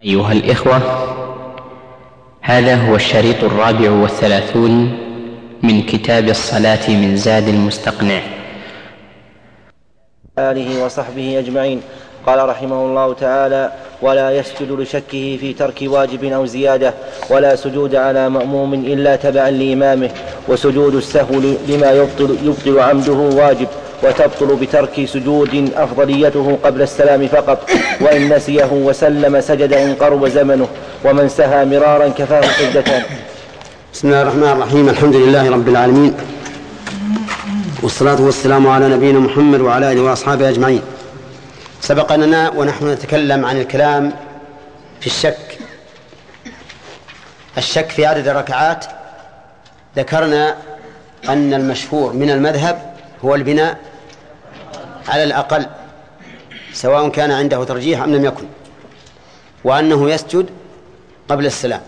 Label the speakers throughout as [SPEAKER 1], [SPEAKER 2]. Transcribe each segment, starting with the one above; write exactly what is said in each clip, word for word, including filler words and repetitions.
[SPEAKER 1] أيها الإخوة، هذا هو الشريط الرابع والثلاثون من كتاب الصلاة من زاد المستقنع.
[SPEAKER 2] آله وصحبه أجمعين. قال رحمه الله تعالى: ولا يسجد لشكه في ترك واجب أو زيادة، ولا سجود على مأموم إلا تبعا لإمامه، وسجود السهو لما يبطل, يبطل عمده واجب، وتبطل بترك سجود أفضليته قبل السلام فقط، وإن نسيه وسلم سجد إن قرب زمنه، ومن سهى مرارا كفاه سجدتان.
[SPEAKER 3] بسم الله الرحمن الرحيم. الحمد لله رب العالمين، والصلاة والسلام على نبينا محمد وعلى آله وأصحابه أجمعين. سبق لنا ونحن نتكلم عن الكلام في الشك الشك في عدد الركعات. ذكرنا أن المشهور من المذهب هو البناء على الأقل سواء كان عنده ترجيح أم لم يكن، وأنه يسجد قبل السلام.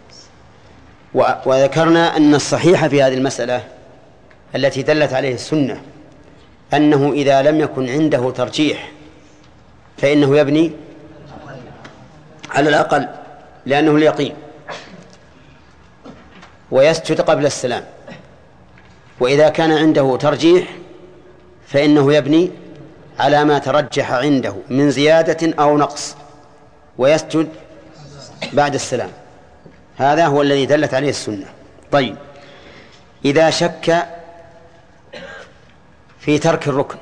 [SPEAKER 3] وذكرنا أن الصحيح في هذه المسألة التي دلت عليه السنة أنه إذا لم يكن عنده ترجيح فإنه يبني على الأقل لأنه اليقين، ويسجد قبل السلام. وإذا كان عنده ترجيح فإنه يبني على ما ترجح عنده من زيادة أو نقص ويسجد بعد السلام. هذا هو الذي دلت عليه السنة. طيب، إذا شك في ترك الركن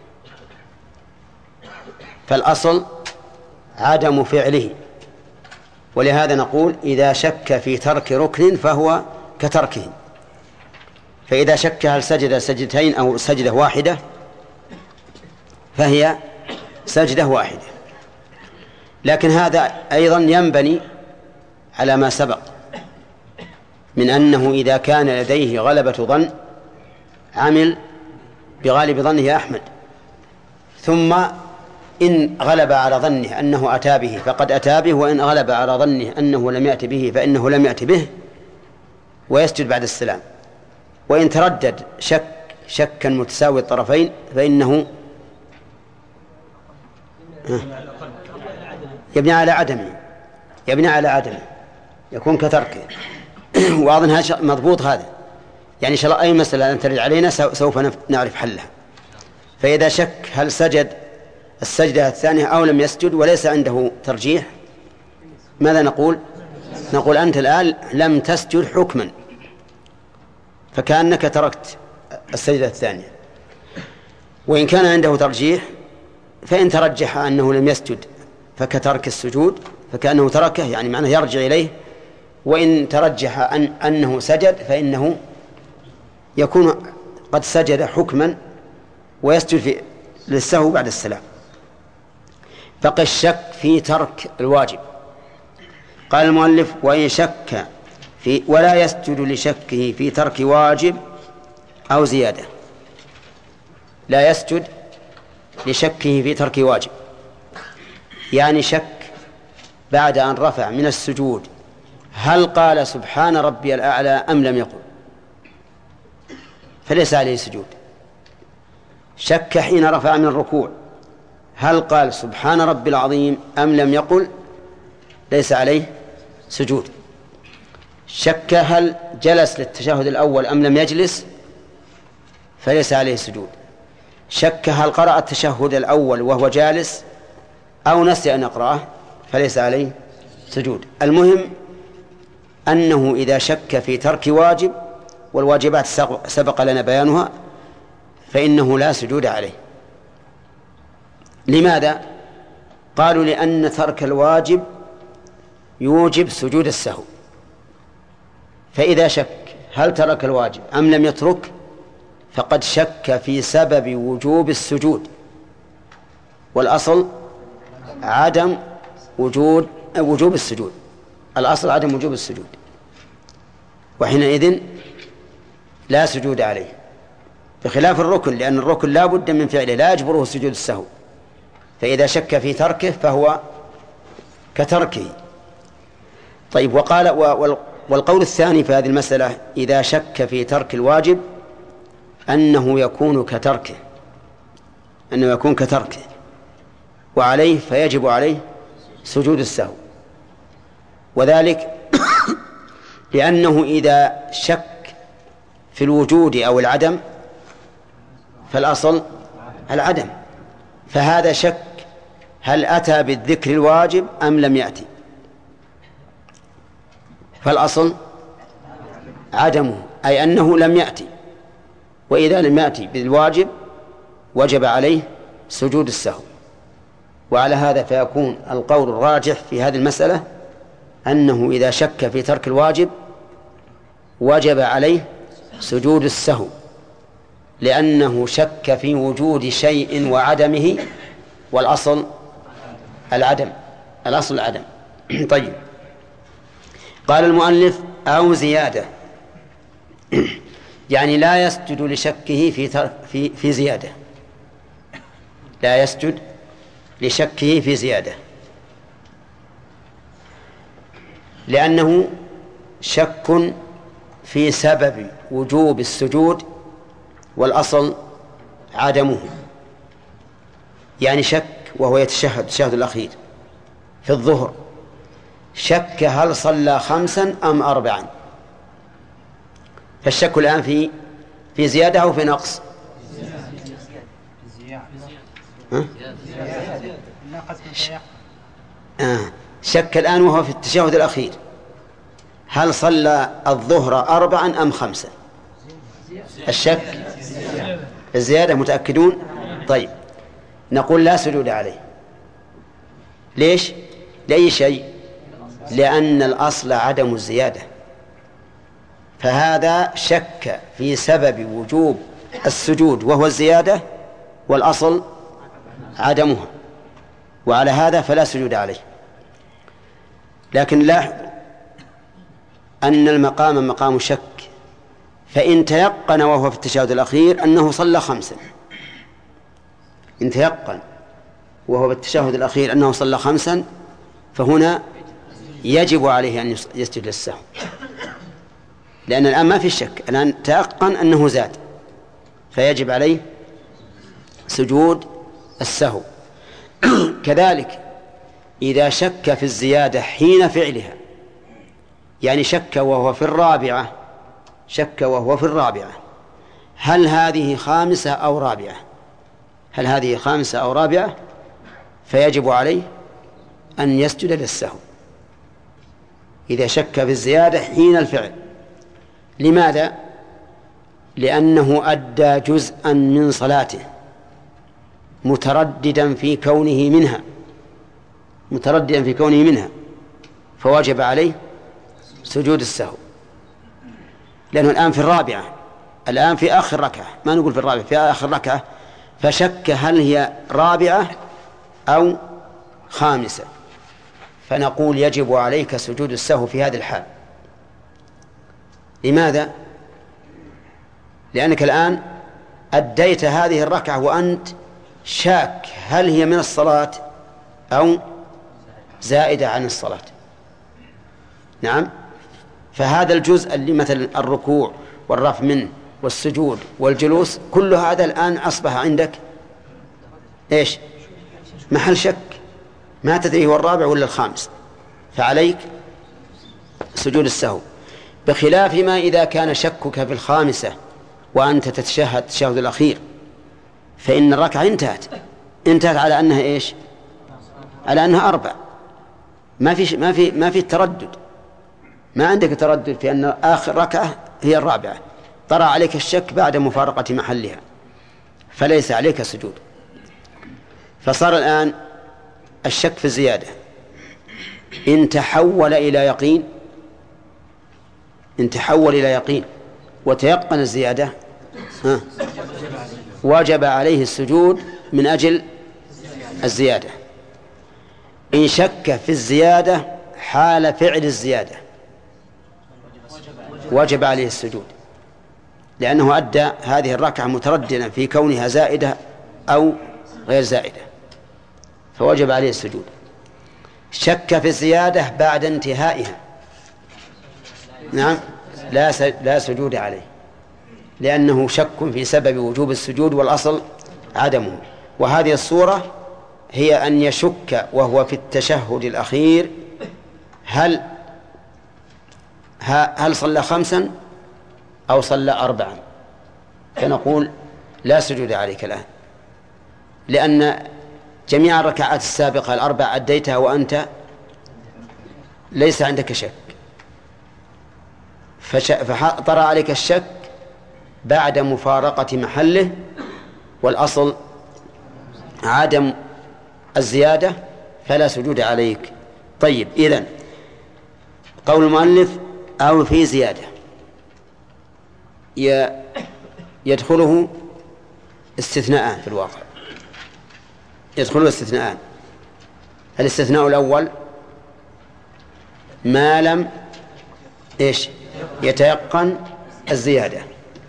[SPEAKER 3] فالأصل عدم فعله، ولهذا نقول إذا شك في ترك ركن فهو كتركه. فإذا شك هل سجد سجدتين أو سجدة واحدة فهي سجدة واحدة، لكن هذا أيضا ينبني على ما سبق من أنه إذا كان لديه غلبة ظن عمل بغالب ظنه أحمد، ثم إن غلب على ظنه أنه أتى به فقد أتى به، وإن غلب على ظنه أنه لم يأت به فإنه لم يأت به، ويسجد بعد السلام. وإن تردد شك شكا متساوي الطرفين فإنه يبني على عدمه يبني على عدمه يكون كتركه. وأظن هذا مضبوط. هذا يعني إن شاء الله أي مسألة أن ترد علينا سوف نعرف حلها. فإذا شك هل سجد السجدة الثانية أو لم يسجد وليس عنده ترجيح، ماذا نقول؟ نقول أنت الآن لم تسجد حكما، فكأنك تركت السجدة الثانية. وإن كان عنده ترجيح فإن ترجح أنه لم يسجد فكترك السجود، فكأنه تركه يعني معناه يرجع إليه. وإن ترجح أن أنه سجد فإنه يكون قد سجد حكما ويسجد في للسهو بعد السلام. بقي الشك في ترك الواجب. قال المؤلف: وإن شك في ولا يسجد لشكه في ترك واجب أو زيادة. لا يسجد لشكه في ترك واجب، يعني شك بعد أن رفع من السجود هل قال سبحان ربي الأعلى أم لم يقل، فليس عليه سجود. شك حين رفع من الركوع هل قال سبحان ربي العظيم أم لم يقل، ليس عليه سجود. شك هل جلس للتشهد الأول أم لم يجلس، فليس عليه سجود. شك هل قرأ التشهد الأول وهو جالس أو نسي أن يقرأه، فليس عليه سجود. المهم أنه إذا شك في ترك واجب، والواجبات سبق لنا بيانها، فإنه لا سجود عليه. لماذا؟ قالوا لأن ترك الواجب يوجب سجود السهو. فإذا شك هل ترك الواجب أم لم يترك فقد شك في سبب وجوب السجود، والأصل عدم وجود وجوب السجود الأصل عدم وجوب السجود، وحينئذ لا سجود عليه، بخلاف الركن، لأن الركن لا بد من فعله لا يجبره سجود السهو. فإذا شك في تركه فهو كتركه. طيب، وقال والقول الثاني في هذه المسألة إذا شك في ترك الواجب أنه يكون كتركه أنه يكون كتركه وعليه فيجب عليه سجود السهو. وذلك لأنه إذا شك في الوجود أو العدم فالأصل العدم، فهذا شك هل أتى بالذكر الواجب أم لم يأتي، فالأصل عدمه أي أنه لم يأتي، وإذا لم يأتي بالواجب وجب عليه سجود السهو. وعلى هذا فيكون القول الراجح في هذه المسألة أنه إذا شك في ترك الواجب وجب عليه سجود السهو، لأنه شك في وجود شيء وعدمه، والأصل العدم، الأصل العدم. طيب، قال المؤلف أو زيادة، يعني لا يسجد لشكه في في في زيادة، لا يسجد لشكه في زيادة، لأنه شك في سبب وجوب السجود والأصل عدمه. يعني شك وهو يتشهد التشهد الأخير في الظهر، شك هل صلى خمسا أم أربعا، فالشك الآن في في زيادة أو في نقص؟ ها؟ آه. شك الآن وهو في التشهد الأخير هل صلى الظهر أربعا أم خمسا. الشك الزيادة، متأكدون؟ طيب، نقول لا سجود عليه. ليش؟ لأي شيء؟ لأن الأصل عدم الزيادة، فهذا شك في سبب وجوب السجود وهو الزيادة، والأصل عدمها، وعلى هذا فلا سجود عليه. لكن لاحظ أن المقام مقام شك، فإن تيقن وهو في التشهد الأخير أنه صلى خمسا، إن تيقن وهو في التشهد الأخير أنه صلى خمسا، فهنا يجب عليه أن يسجد للسهو، لأن الآن ما في شك، الآن تيقن أنه زاد، فيجب عليه سجود السهو. كذلك إذا شك في الزيادة حين فعلها، يعني شك وهو في الرابعة، شك وهو في الرابعة هل هذه خامسة أو رابعة، هل هذه خامسة أو رابعة، فيجب عليه أن يسجد للسهو إذا شك في الزيادة حين الفعل. لماذا؟ لأنه أدى جزءا من صلاته مترددا في كونه منها، مترددا في كونه منها فوجب عليه سجود السهو، لأنه الآن في الرابعة، الآن في آخر ركعة، ما نقول في الرابعة، في آخر ركعة، فشك هل هي رابعة أو خامسة، فنقول يجب عليك سجود السهو في هذه الحال. لماذا؟ لأنك الآن أديت هذه الركعة وأنت شاك هل هي من الصلاة أو زائدة عن الصلاة. نعم، فهذا الجزء اللي مثل الركوع والرفع منه والسجود والجلوس، كل هذا الآن أصبح عندك إيش؟ محل شك، ما تدري هو الرابع ولا الخامس، فعليك سجود السهو. بخلاف ما إذا كان شكك في الخامسة وأنت تتشهد التشهد الأخير، فإن الركعة انتهت انتهت على أنها إيش؟ على أنها أربع، ما في ما في ما في تردد، ما عندك تردد في أن آخر ركعة هي الرابعة، طرأ عليك الشك بعد مفارقة محلها، فليس عليك سجود. فصار الآن الشك في الزيادة إن تحول إلى يقين، إن تحول إلى يقين وتيقن الزيادة، ها وجب عليه السجود من أجل الزيادة. إن شك في الزيادة حال فعل الزيادة وجب عليه السجود، لأنه أدى هذه الركعة مترددا في كونها زائدة أو غير زائدة، فوجب عليه السجود. شك في الزيادة بعد انتهائها، نعم، لا لا سجود عليه، لأنه شك في سبب وجوب السجود والأصل عدمه. وهذه الصورة هي أن يشك وهو في التشهد الأخير هل هل صلى خمسا أو صلى أربعا، فنقول لا سجود عليك الآن، لأن جميع الركعات السابقة الأربع أديتها وأنت ليس عندك شك، فطرأ عليك الشك بعد مفارقة محله، والأصل عدم الزيادة فلا سجود عليك. طيب، إذن قول المؤلف أو في زيادة يدخله استثناءان في الواقع، يدخله استثناءان. الاستثناء الأول ما لم إيش يتيقن الزيادة،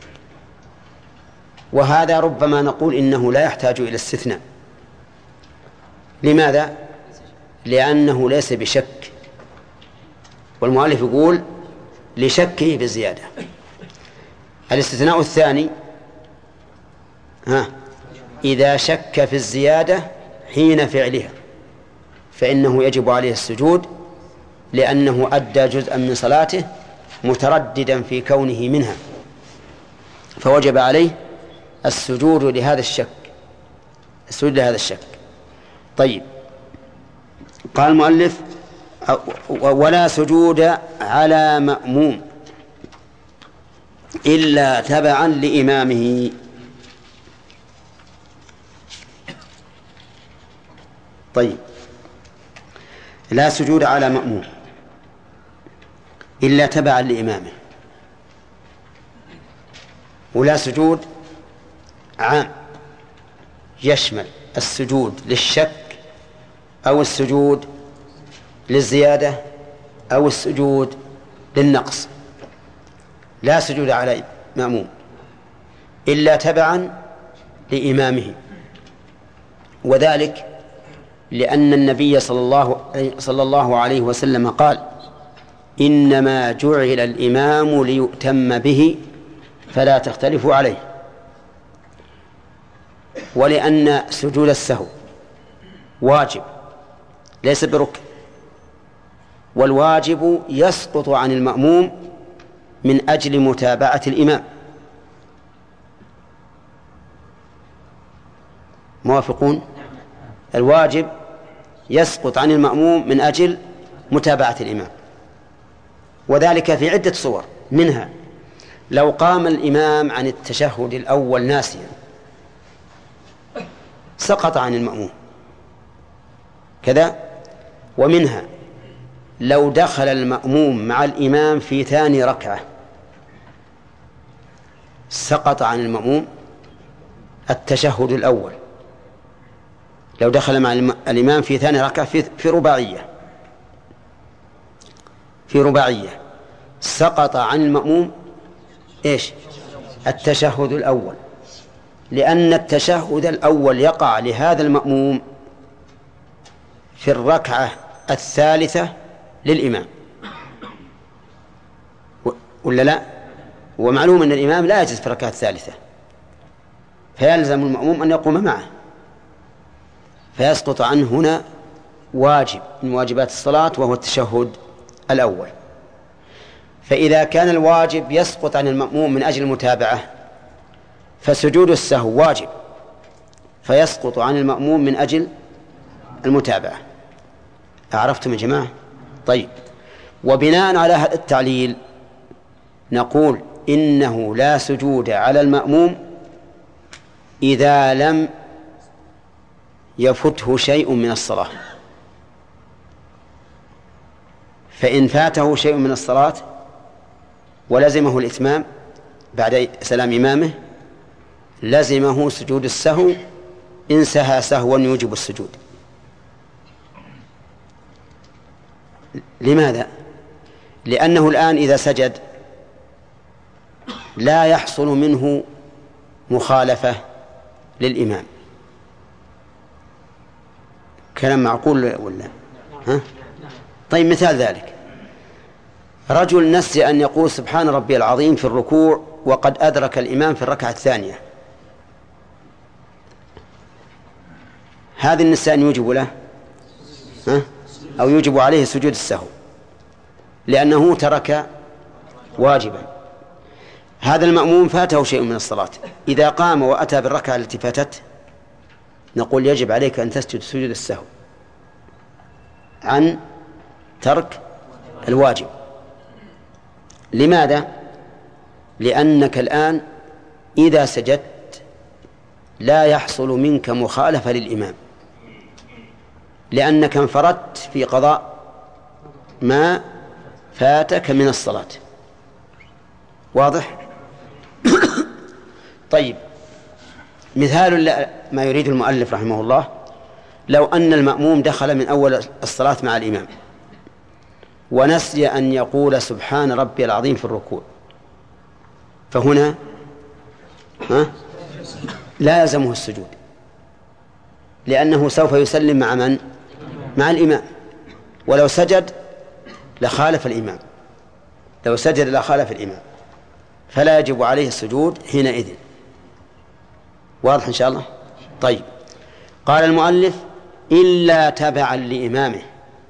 [SPEAKER 3] وهذا ربما نقول إنه لا يحتاج إلى استثناء. لماذا؟ لأنه ليس بشك، والمؤلف يقول لشكه بالزيادة. الاستثناء الثاني ها إذا شك في الزيادة حين فعلها فإنه يجب عليه السجود، لأنه أدى جزءا من صلاته مترددا في كونه منها، فوجب عليه السجود لهذا الشك، السجود لهذا الشك. طيب، قال المؤلف ولا سجود على مأموم إلا تبعا لإمامه. طيب، لا سجود على مأموم إلا تبعا لإمامه، ولا سجود عام يشمل السجود للشك أو السجود للزيادة أو السجود للنقص. لا سجود على مأموم إلا تبعا لإمامه، وذلك لأن النبي صلى الله صلى الله عليه وسلم قال إنما جعل الإمام ليؤتم به فلا تختلفوا عليه، ولأن سجود السهو واجب ليس بركن، والواجب يسقط عن المأموم من أجل متابعة الإمام. موافقون؟ الواجب يسقط عن المأموم من أجل متابعة الإمام، وذلك في عدة صور، منها لو قام الإمام عن التشهد الأول ناسيا سقط عن المأموم كذا، ومنها لو دخل المأموم مع الإمام في ثاني ركعة سقط عن المأموم التشهد الأول، لو دخل مع الإمام في ثاني ركعة في, في رباعية في رباعية سقط عن المأموم إيش التشهد الأول، لأن التشهد الأول يقع لهذا المأموم في الركعة الثالثة للإمام، ولا لا؟ ومعلوم أن الإمام لا يجلس في الركعة الثالثة، فيلزم المأموم أن يقوم معه، فيسقط عنه هنا واجب من واجبات الصلاة وهو التشهد الأول. فإذا كان الواجب يسقط عن المأموم من أجل المتابعة فسجود السهو واجب فيسقط عن المأموم من أجل المتابعة. أعرفتم يا جماعة؟ طيب، وبناء على هذا التعليل نقول إنه لا سجود على المأموم إذا لم يفته شيء من الصلاة، فإن فاته شيء من الصلاة ولزمه الإتمام بعد سلام إمامه لزمه سجود السهو إن سهى سهوا يوجب السجود. لماذا؟ لأنه الآن إذا سجد لا يحصل منه مخالفة للإمام. كلام معقول ولا ها؟ طيب، مثال ذلك رجل نسي أن يقول سبحان ربي العظيم في الركوع وقد أدرك الإمام في الركعة الثانية، هذا النسيان يوجب له ها؟ أو يوجب عليه سجود السهو، لأنه ترك واجبا. هذا المأموم فاته شيء من الصلاة، إذا قام وأتى بالركعة التي فاتت نقول يجب عليك أن تسجد سجود السهو عن ترك الواجب. لماذا؟ لأنك الآن إذا سجدت لا يحصل منك مخالفة للإمام، لأنك انفردت في قضاء ما فاتك من الصلاة. واضح؟ طيب، مثال ما يريد المؤلف رحمه الله: لو أن المأموم دخل من أول الصلاة مع الإمام ونسي أن يقول سبحان ربي العظيم في الركوع، فهنا ها لا يلزمه السجود، لأنه سوف يسلم مع من؟ مع الإمام، ولو سجد لخالف الإمام، لو سجد لخالف الإمام، فلا يجب عليه السجود حينئذ. واضح إن شاء الله؟ طيب، قال المؤلف: إلا تبعا لإمامه،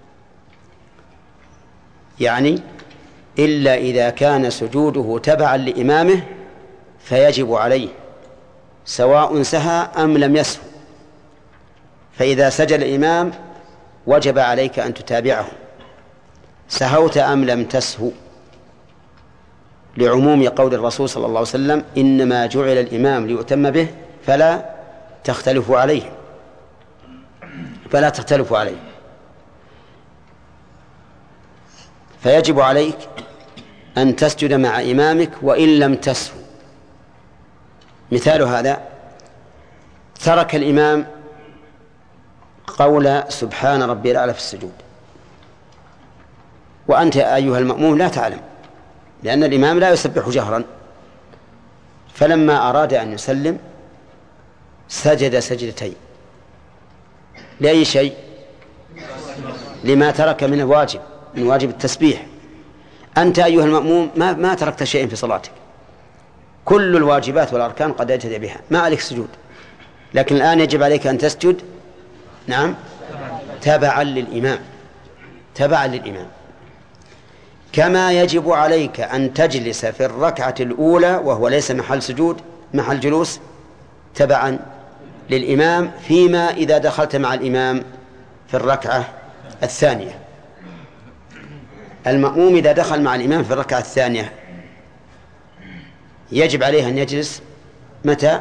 [SPEAKER 3] يعني إلا إذا كان سجوده تبعا لإمامه فيجب عليه سواء سهى أم لم يسهو. فإذا سجد الإمام وجب عليك أن تتابعه سهوت أم لم تسهو، لعموم قول الرسول صلى الله عليه وسلم: إنما جعل الإمام ليؤتم به فلا تختلفوا عليه فلا تختلفوا عليه فيجب عليك أن تسجد مع إمامك وإن لم تسهو. مثال هذا: ترك الإمام قول سبحان ربي الأعلى في السجود، وأنت أيها المأموم لا تعلم، لأن الإمام لا يسبح جهرا، فلما أراد أن يسلم سجد سجدتين. لأي شيء؟ لما ترك من الواجب، من واجب التسبيح. أنت أيها المأموم ما, ما تركت شيئا في صلاتك، كل الواجبات والأركان قد أتيت بها، ما عليك سجود، لكن الآن يجب عليك أن تسجد نعم تبعا للإمام، تبعا للإمام. كما يجب عليك أن تجلس في الركعة الأولى وهو ليس محل سجود، محل جلوس، تبعا للإمام، فيما إذا دخلت مع الإمام في الركعة الثانية. المأموم إذا دخل مع الإمام في الركعة الثانية يجب عليه أن يجلس متى؟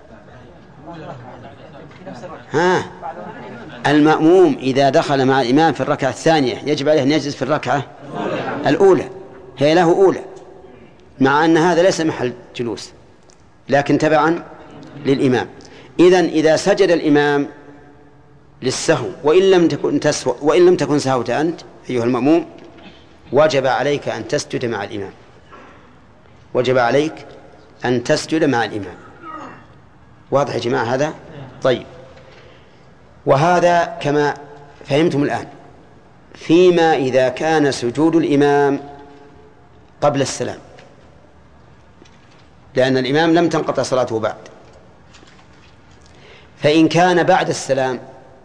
[SPEAKER 3] ها المأموم إذا دخل مع الإمام في الركعة الثانية يجب عليه أن يجلس في الركعة الأولى، هي له أولى، مع أن هذا ليس محل جلوس لكن تبعا للإمام. إذن إذا سجد الإمام للسهو وإن لم تكن تسهو وإن لم تكن سهوت أنت أيها المأموم وجب عليك أن تسجد مع الإمام، وجب عليك أن تسجد مع الإمام. واضح يا جماعة هذا؟ طيب، وهذا كما فهمتم الآن فيما إذا كان سجود الإمام قبل السلام، لأن الإمام لم تنقطع صلاته بعد. فإن كان بعد السلام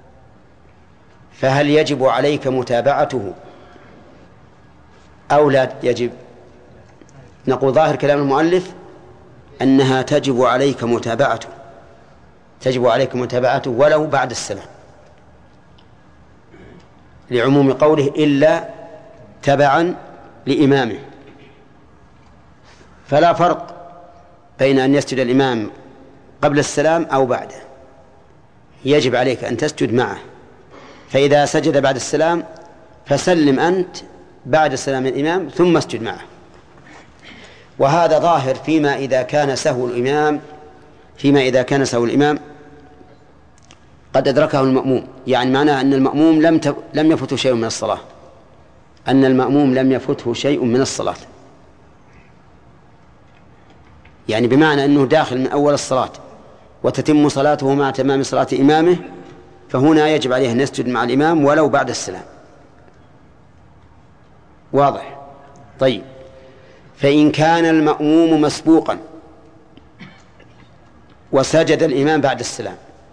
[SPEAKER 3] فهل يجب عليك متابعته أو لا يجب؟ نقول ظاهر كلام المؤلف أنها تجب عليك متابعته، تجب عليك متابعته ولو بعد السلام، لعموم قوله إلا تبعا لإمامه. فلا فرق بين أن يسجد الإمام قبل السلام أو بعده، يجب عليك أن تسجد معه. فإذا سجد بعد السلام فسلم أنت بعد سلام الإمام ثم اسجد معه. وهذا ظاهر فيما إذا كان سهو الإمام فيما إذا كان سهو الإمام قد أدركه المأموم، يعني معناه أن المأموم لم ت... لم يفته شيء من الصلاة، أن المأموم لم يفته شيء من الصلاة، يعني بمعنى أنه داخل من أول الصلاة وتتم صلاته مع تمام صلاة إمامه، فهنا يجب عليه أن يسجد مع الإمام ولو بعد السلام. واضح؟ طيب، فإن كان المأموم مسبوقا وسجد الإمام بعد السلام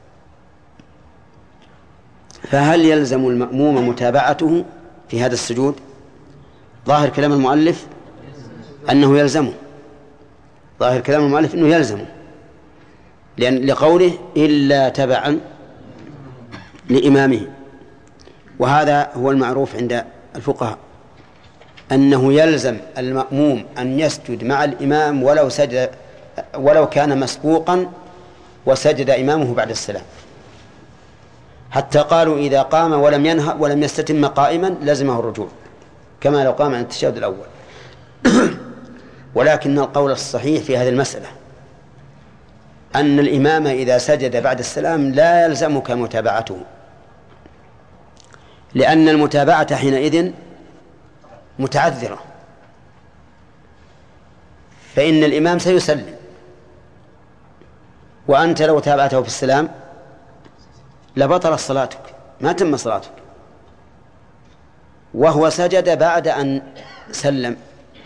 [SPEAKER 3] فهل يلزم المأموم متابعته في هذا السجود؟ ظاهر كلام المؤلف أنه يلزمه، ظاهر كلام المؤلف أنه يلزمه، لأن لقوله إلا تبعا لإمامه. وهذا هو المعروف عند الفقهاء أنه يلزم المأموم أن يسجد مع الإمام ولو سجد ولو كان مسبوقا وسجد إمامه بعد السلام، حتى قالوا إذا قام ولم ينهض ولم يستتم قائما لزمه الرجوع كما لو قام عن التشهد الأول. ولكن القول الصحيح في هذه المسألة أن الإمام إذا سجد بعد السلام لا يلزمك متابعته، لأن المتابعة حينئذ متعذرة، فإن الإمام سيسلم وأنت لو تابعته في السلام لبطل صلاتك، ما تم صلاتك، وهو سجد بعد أن سلم،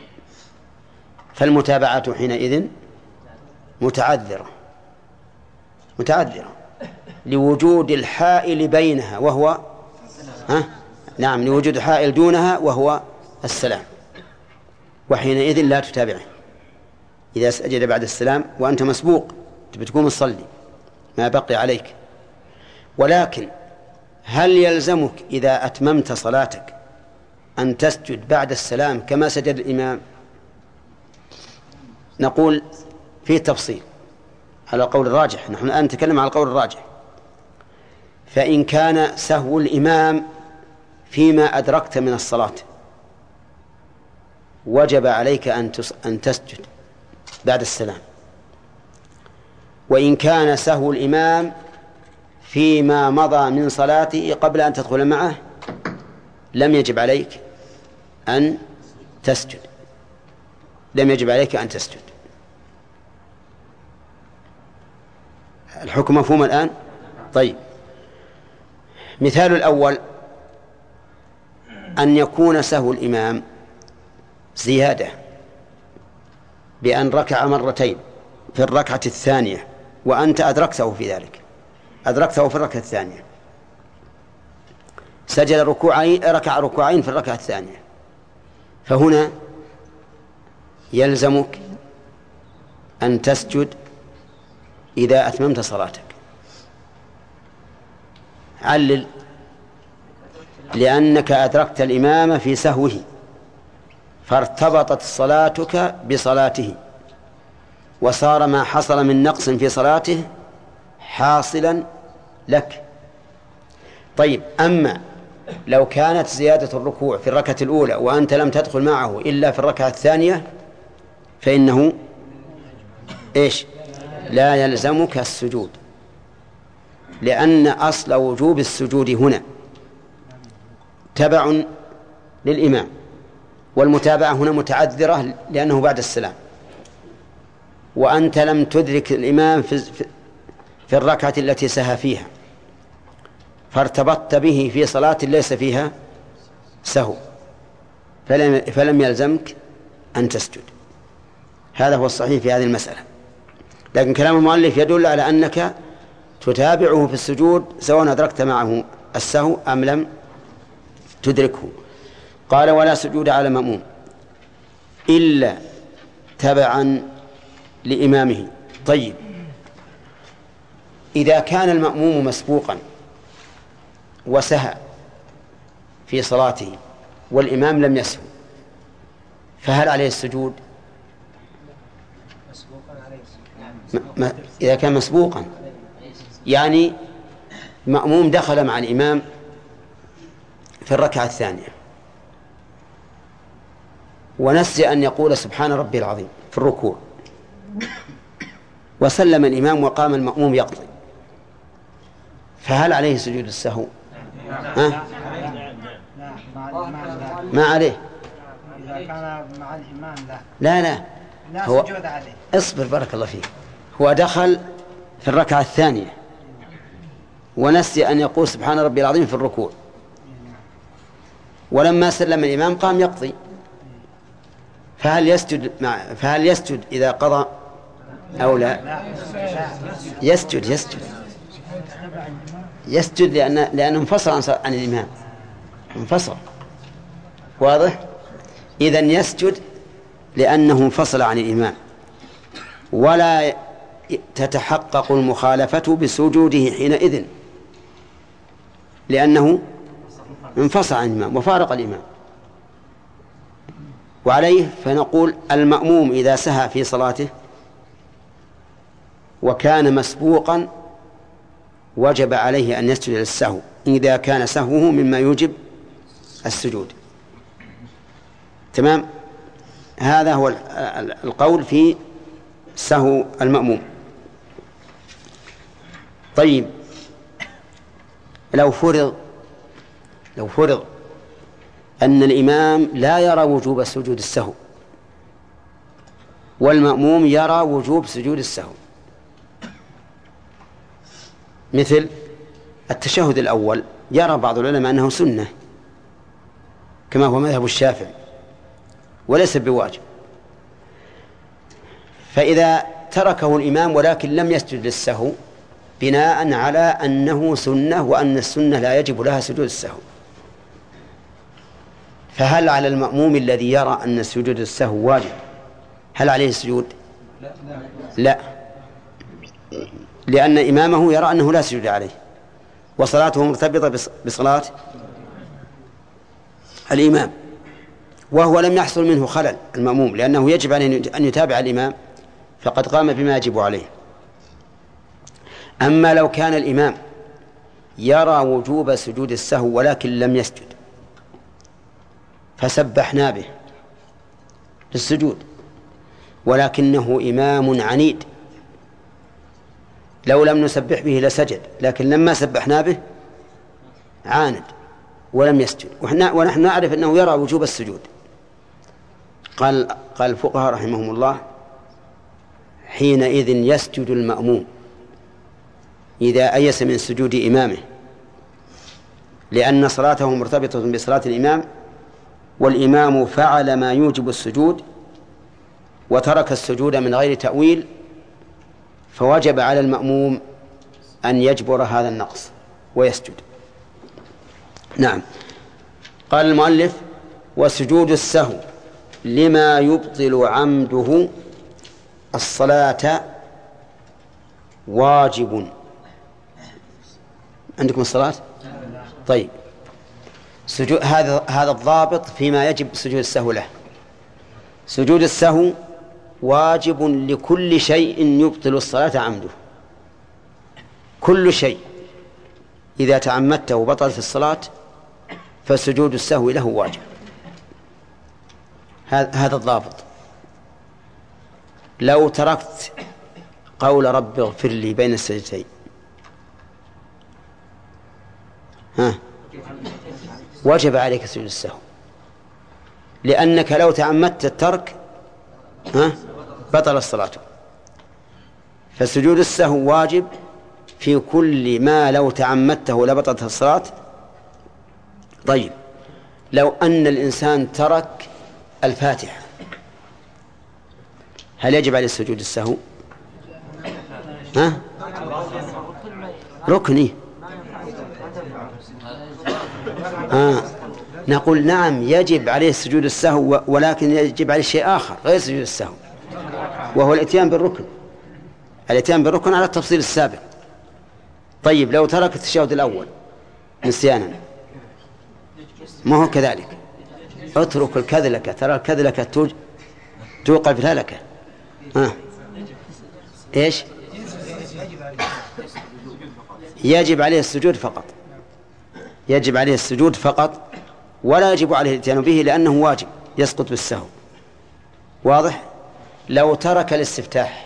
[SPEAKER 3] فالمتابعة حينئذ متعذرة متعذرة لوجود الحائل بينها وهو ها؟ نعم، لوجود حائل دونها وهو السلام، وحينئذ لا تتابعه إذا سجد بعد السلام وأنت مسبوق بتقوم تصلي ما بقي عليك. ولكن هل يلزمك إذا أتممت صلاتك أن تسجد بعد السلام كما سجد الإمام؟ نقول فيه تفصيل على قول الراجح، نحن الآن نتكلم على القول الراجح. فإن كان سهو الإمام فيما أدركت من الصلاة وجب عليك أن تسجد بعد السلام، وإن كان سهو الإمام فيما مضى من صلاته قبل أن تدخل معه لم يجب عليك أن تسجد لم يجب عليك أن تسجد. الحكم مفهوم الآن؟ طيب، مثال الأول أن يكون سهو الإمام زيادة بأن ركع مرتين في الركعة الثانية وأنت أدركته في ذلك، أدركته في الركعة الثانية، سجد ركوعين ركع ركوعين في الركعة الثانية، فهنا يلزمك أن تسجد إذا أتممت صلاتك. علل: لأنك أدركت الإمام في سهوه فارتبطت صلاتك بصلاته، وصار ما حصل من نقص في صلاته حاصلا لك. طيب، أما لو كانت زيادة الركوع في الركعة الأولى وأنت لم تدخل معه إلا في الركعة الثانية فإنه إيش؟ لا يلزمك السجود، لأن أصل وجوب السجود هنا تبع للإمام، والمتابعة هنا متعذرة لأنه بعد السلام، وأنت لم تدرك الإمام في في الركعة التي سهى فيها فارتبطت به في صلاة ليس فيها سهو، فلم, فلم يلزمك أن تسجد. هذا هو الصحيح في هذه المسألة. لكن كلام المؤلف يدل على أنك تتابعه في السجود سواء أدركت معه السهو أم لم تدركه. قال: ولا سجود على مأموم إلا تبعا لإمامه. طيب، إذا كان المأموم مسبوقا وسهى في صلاته والإمام لم يسهو فهل عليه السجود؟ ما إذا كان مسبوقا يعني مأموم دخل مع الإمام في الركعة الثانية ونسي أن يقول سبحان ربي العظيم في الركوع، وسلم الإمام وقام المأموم يقضي، فهل عليه سجود السهو؟ ها؟ ما عليه.
[SPEAKER 4] إذا كان مع الإمام
[SPEAKER 3] لا لا
[SPEAKER 4] لا
[SPEAKER 3] هو
[SPEAKER 4] سجود عليه.
[SPEAKER 3] اصبر بارك الله فيك. هو دخل في الركعة الثانية ونسي أن يقول سبحان ربي العظيم في الركوع، ولما سلم الإمام قام يقضي، فهل يسجد مع فهل يسجد إذا قضى أو لا؟ يسجد يسجد يسجد لأن لأنه انفصل عن الإمام، انفصل. واضح؟ إذن يسجد لأنه انفصل عن الإمام، ولا تتحقق المخالفة بسجوده حينئذ لأنه انفصل عن الإمام وفارق الإمام. وعليه فنقول المأموم إذا سهى في صلاته وكان مسبوقا وجب عليه أن يسجد للسهو إذا كان سهوه مما يوجب السجود. تمام؟ هذا هو القول في سهو المأموم. طيب، لو فرض لو فرض أن الإمام لا يرى وجوب سجود السهو والمأموم يرى وجوب سجود السهو، مثل التشهد الأول يرى بعض العلماء أنه سنة كما هو مذهب الشافعي وليس بواجب، فإذا تركه الإمام ولكن لم يسجد للسهو بناء على أنه سنة وأن السنة لا يجب لها سجود السهو، فهل على المأموم الذي يرى أن سجود السهو واجب هل عليه السجود؟ لا، لأن إمامه يرى أنه لا سجود عليه وصلاته مرتبطة بصلاة الإمام، وهو لم يحصل منه خلل المأموم لأنه يجب عليه أن يتابع الإمام فقد قام بما يجب عليه. أما لو كان الإمام يرى وجوب سجود السهو ولكن لم يسجد فسبحنا به للسجود ولكنه إمام عنيد، لو لم نسبح به لسجد، لكن لما سبحنا به عاند ولم يسجد ونحن نعرف أنه يرى وجوب السجود. قال قال الفقهاء رحمهم الله حينئذ يسجد المأموم إذا أيس من سجود إمامه، لأن صلاته مرتبطة بصلاة الإمام والإمام فعل ما يوجب السجود وترك السجود من غير تأويل، فوجب على المأموم أن يجبر هذا النقص ويسجد. نعم. قال المؤلف وسجود السهو لما يبطل عمده الصلاة واجب. عندكم الصلاة؟ طيب، سجود هذا هذا الضابط فيما يجب سجود السهو له. سجود السهو واجب لكل شيء يبطل الصلاة عمده، كل شيء إذا تعمدته وبطلت الصلاة فسجود السهو له واجب. هذا الضابط. لو تركت قول رب اغفر لي بين السجدتين ها وجب عليك سجود السهو، لأنك لو تعمدت الترك ها بطل الصلاة، فسجود السهو واجب في كل ما لو تعمدته لبطلت الصلاة. طيب، لو أن الإنسان ترك الفاتحة هل يجب عليه سجود السهو؟ ها؟ ركني. آه. نقول نعم يجب عليه سجود السهو، ولكن يجب عليه شيء آخر غير سجود السهو، وهو الاتيان بالركن، الاتيان بالركن على التفصيل السابق. طيب، لو ترك التشهد الأول نسيانا ما هو كذلك؟ اترك الكذلكة، ترى الكذلكة توقع في الهلكة. آه. إيش؟ يجب عليه السجود فقط، يجب عليه السجود فقط ولا يجب عليه الاتيان به لأنه واجب يسقط بالسهو. واضح؟ لو ترك الاستفتاح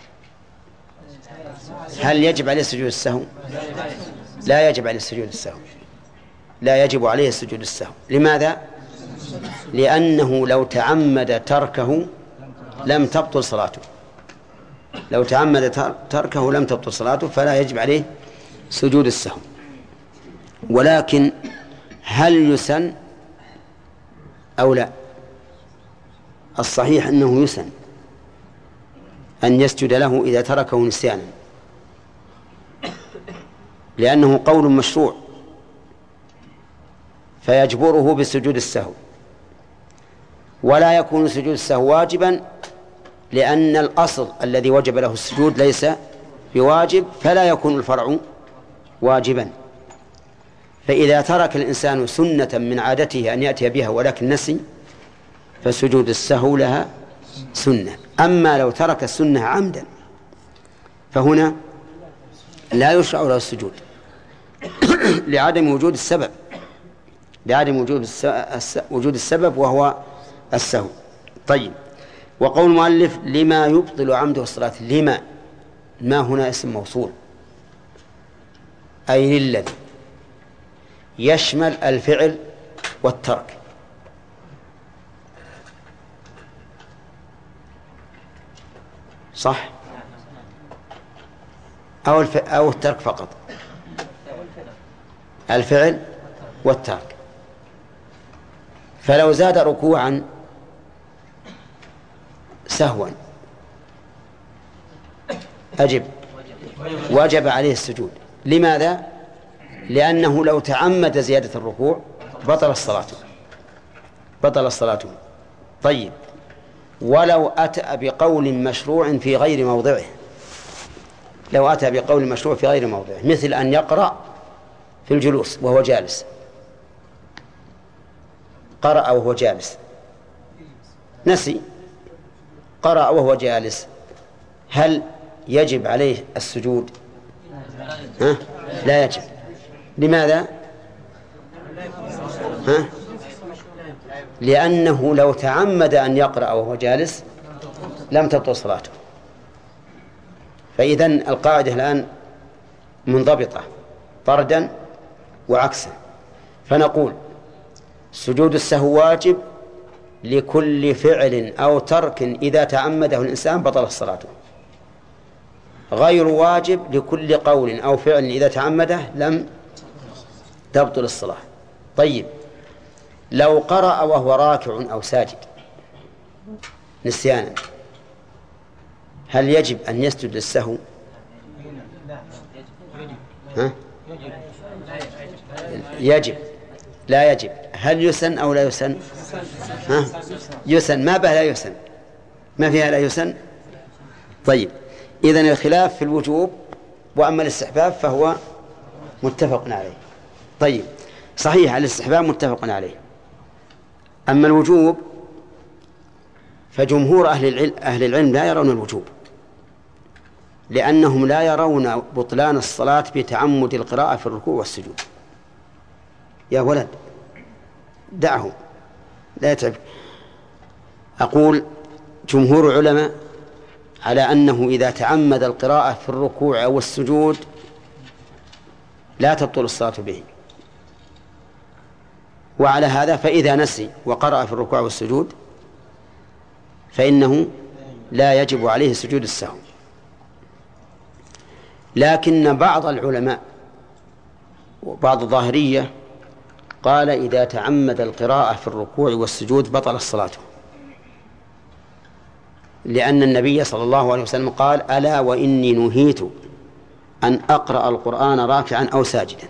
[SPEAKER 3] هل يجب عليه سجود السهو؟ لا يجب عليه سجود السهو، لا يجب عليه سجود السهو. لماذا؟ لأنه لو تعمد تركه لم تبطل صلاته، لو تعمد تركه لم تبطل صلاته فلا يجب عليه سجود السهو. ولكن هل يسن أو لا؟ الصحيح أنه يسن أن يسجد له إذا تركه نسيانا، لأنه قول مشروع فيجبره بسجود السهو. ولا يكون سجود السهو واجبا لأن الأصل الذي وجب له السجود ليس بواجب، فلا يكون الفرع واجبا. فإذا ترك الإنسان سنة من عادته أن يأتي بها ولكن نسي فسجود السهو لها سنة. أما لو ترك السنة عمدا فهنا لا يشرع له السجود لعدم وجود السبب لعدم وجود وجود السبب وهو السهو. طيب، وقول المؤلف لما يبطل عمده الصلاة، لما ما هنا اسم موصول أي للذي يشمل الفعل والترك. صح؟ أو الف... أو الترك فقط؟ الفعل والترك. فلو زاد ركوعا سهوا أجب وجب عليه السجود. لماذا؟ لأنه لو تعمد زيادة الركوع بطل الصلاة بطل الصلاة. طيب، ولو أتى بقول مشروع في غير موضعه، لو أتى بقول مشروع في غير موضعه مثل أن يقرأ في الجلوس وهو جالس، قرأ وهو جالس، نسي قرأ وهو جالس، هل يجب عليه السجود؟ ها؟ لا يجب. لماذا؟ ها؟ لأنه لو تعمد أن يقرأ وهو جالس لم تبطل صلاته. فإذن القاعدة الآن منضبطة طردا وعكسا، فنقول سجود السهو واجب لكل فعل أو ترك إذا تعمده الإنسان بطل الصلاة، غير واجب لكل قول أو فعل إذا تعمده لم تبطل الصلاة. طيب، لو قرأ وهو راكع أو ساجد نسيانا هل يجب أن يسجد للسهو؟ ها؟ يجب لا يجب. هل يسن أو لا يسن؟ ها؟ يسن. ما به لا يسن؟ ما فيها لا يسن؟ طيب، إذن الخلاف في الوجوب، وأما الاستحباب فهو متفق عليه. طيب، صحيح الاستحباب متفق عليه. أما الوجوب فجمهور أهل العلم, أهل العلم لا يرون الوجوب، لأنهم لا يرون بطلان الصلاة بتعمد القراءة في الركوع والسجود. يا ولد دعه لا يتعب. أقول جمهور علماء على أنه إذا تعمد القراءة في الركوع أو السجود لا تبطل الصلاة به. وعلى هذا فإذا نسي وقرأ في الركوع والسجود فإنه لا يجب عليه سجود السهو. لكن بعض العلماء وبعض الظاهرية قال إذا تعمد القراءة في الركوع والسجود بطل الصلاة، لأن النبي صلى الله عليه وسلم قال ألا وإني نهيت أن أقرأ القرآن راكعا أو ساجدا.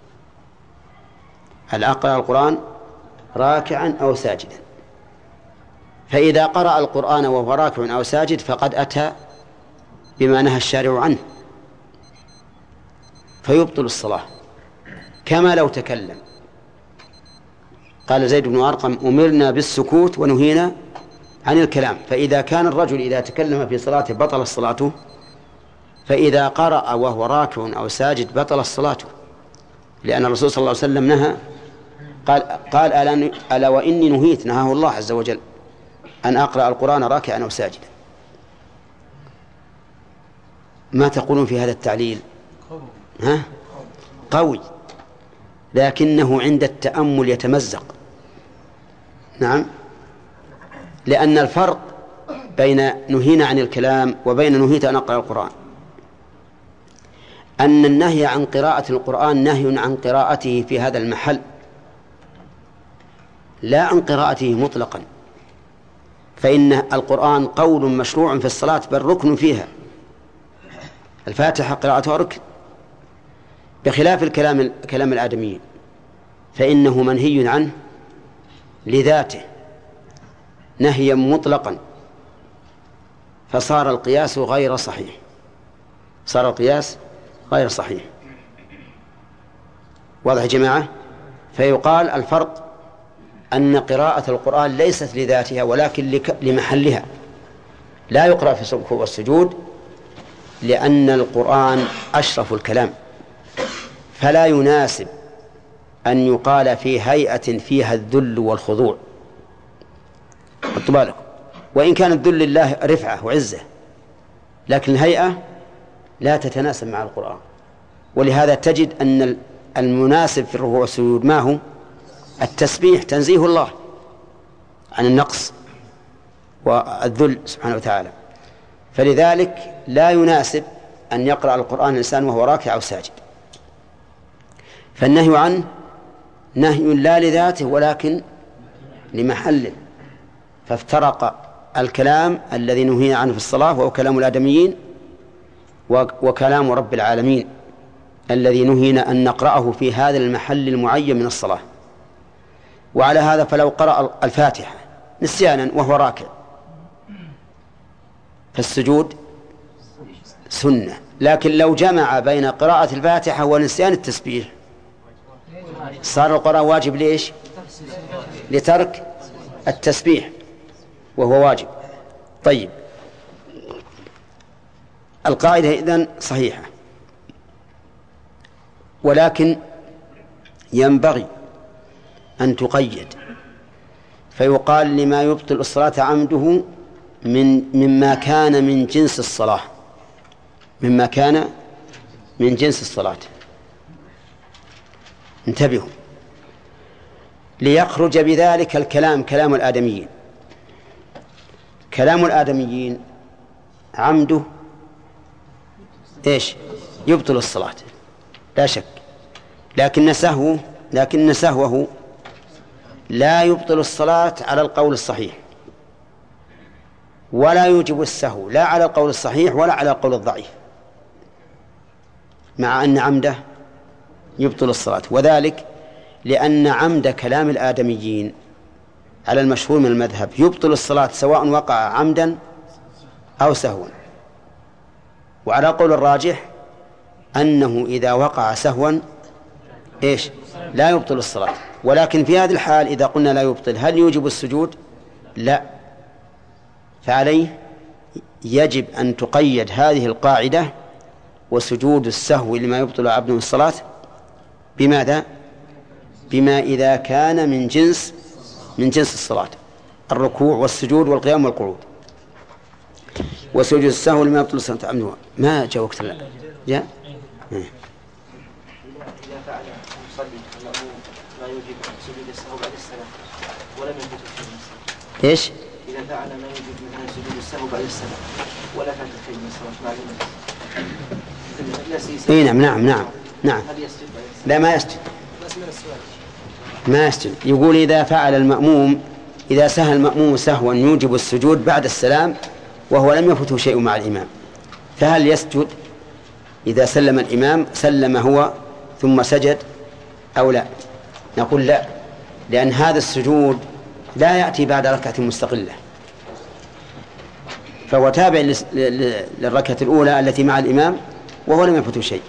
[SPEAKER 3] هل أقرأ القرآن راكعا أو ساجدا؟ فإذا قرأ القرآن وهو راكع أو ساجد فقد أتى بما نهى الشارع عنه فيبطل الصلاة، كما لو تكلم. قال زيد بن أرقم أمرنا بالسكوت ونهينا عن الكلام. فإذا كان الرجل إذا تكلم في صلاته بطل الصلاة، فإذا قرأ وهو راكع أو ساجد بطل الصلاة، لأن الرسول صلى الله عليه وسلم نهى قال, قال ألا, ألا وإني نهيت، نهاه الله عز وجل أن أقرأ القرآن راكعا أو ساجدا. ما تقولون في هذا التعليل؟ ها؟ قوي، لكنه عند التأمل يتمزق. نعم، لأن الفرق بين نهينا عن الكلام وبين نهيت أن أقرأ القرآن أن النهي عن قراءة القرآن نهي عن قراءته في هذا المحل لا عن قراءته مطلقا، فإن القرآن قول مشروع في الصلاة بل ركن فيها، الفاتحة قراءتها ركن، بخلاف الكلام كلام الآدميين فإنه منهي عنه لذاته نهيا مطلقا، فصار القياس غير صحيح، صار القياس غير صحيح. واضح يا جماعة؟ فيقال الفرق أن قراءة القرآن ليست لذاتها ولكن لمحلها، لا يقرأ في الركوع والسجود لأن القرآن أشرف الكلام، فلا يناسب أن يقال في هيئة فيها الذل والخضوع. خدوا بالكم، وإن كان الذل لله رفعة وعزة، لكن الهيئة لا تتناسب مع القرآن. ولهذا تجد أن المناسب في الركوع والسجود ما هو؟ التسبيح، تنزيه الله عن النقص والذل سبحانه وتعالى. فلذلك لا يناسب أن يقرأ القرآن الإنسان وهو راكع أو ساجد. فالنهي عنه نهي لا لذاته ولكن لمحله. فافترق الكلام الذي نهي عنه في الصلاة وهو كلام الآدميين وكلام رب العالمين الذي نهينا أن نقرأه في هذا المحل المعين من الصلاة. وعلى هذا فلو قرأ الفاتحة نسيانا وهو راكع فالسجود سنة، لكن لو جمع بين قراءة الفاتحة ونسيان التسبيح صار القرآن واجب. ليش؟ لترك التسبيح وهو واجب. طيب، القاعدة إذن صحيحة، ولكن ينبغي أن تقيد، فيقال لما يبطل الصلاة عمده من مما كان من جنس الصلاة، مما كان من جنس الصلاة. انتبهوا، ليخرج بذلك الكلام كلام الآدميين. كلام الآدميين عمده إيش؟ يبطل الصلاة لا شك، لكن سهوه لكن سهوه لا يبطل الصلاة على القول الصحيح، ولا يوجب السهو لا على القول الصحيح ولا على القول الضعيف، مع أن عمده يبطل الصلاة. وذلك لأن عمد كلام الآدميين على المشهور من المذهب يبطل الصلاة سواء وقع عمدا أو سهوا. وعلى قول الراجح أنه إذا وقع سهوا إيش؟ لا يبطل الصلاة. ولكن في هذه الحال إذا قلنا لا يبطل هل يوجب السجود؟ لا، فعليه يجب أن تقيد هذه القاعدة وسجود السهو لما يبطل عبده الصلاة بماذا؟ بما إذا كان من جنس من جنس الصلاة، الركوع والسجود والقيام والقعود. وسجود السهو لما يبطل الصلاة عمده. ما جاء وقت لا جاء
[SPEAKER 2] إذا فعل المصلي ما يوجب سجود السهو بعد السلام ولم يفوت شيء.
[SPEAKER 3] إيش؟
[SPEAKER 2] إذا فعل ما يوجب مثلا سجود السهو بعد السلام ولا فات شيء من الصلاة مع
[SPEAKER 3] إيه نعم نعم نعم نعم. لا ما يسجد، ما يسجد. يقول إذا فعل المأموم إذا سهى المأموم سهوا يوجب السجود بعد السلام وهو لم يفته شيء مع الإمام، فهل يسجد إذا سلم الإمام سلم هو ثم سجد أو لا؟ نقول لا، لأن هذا السجود لا يأتي بعد ركعة مستقلة، فهو تابع للركعة الأولى التي مع الإمام وهو لم يفته شيء.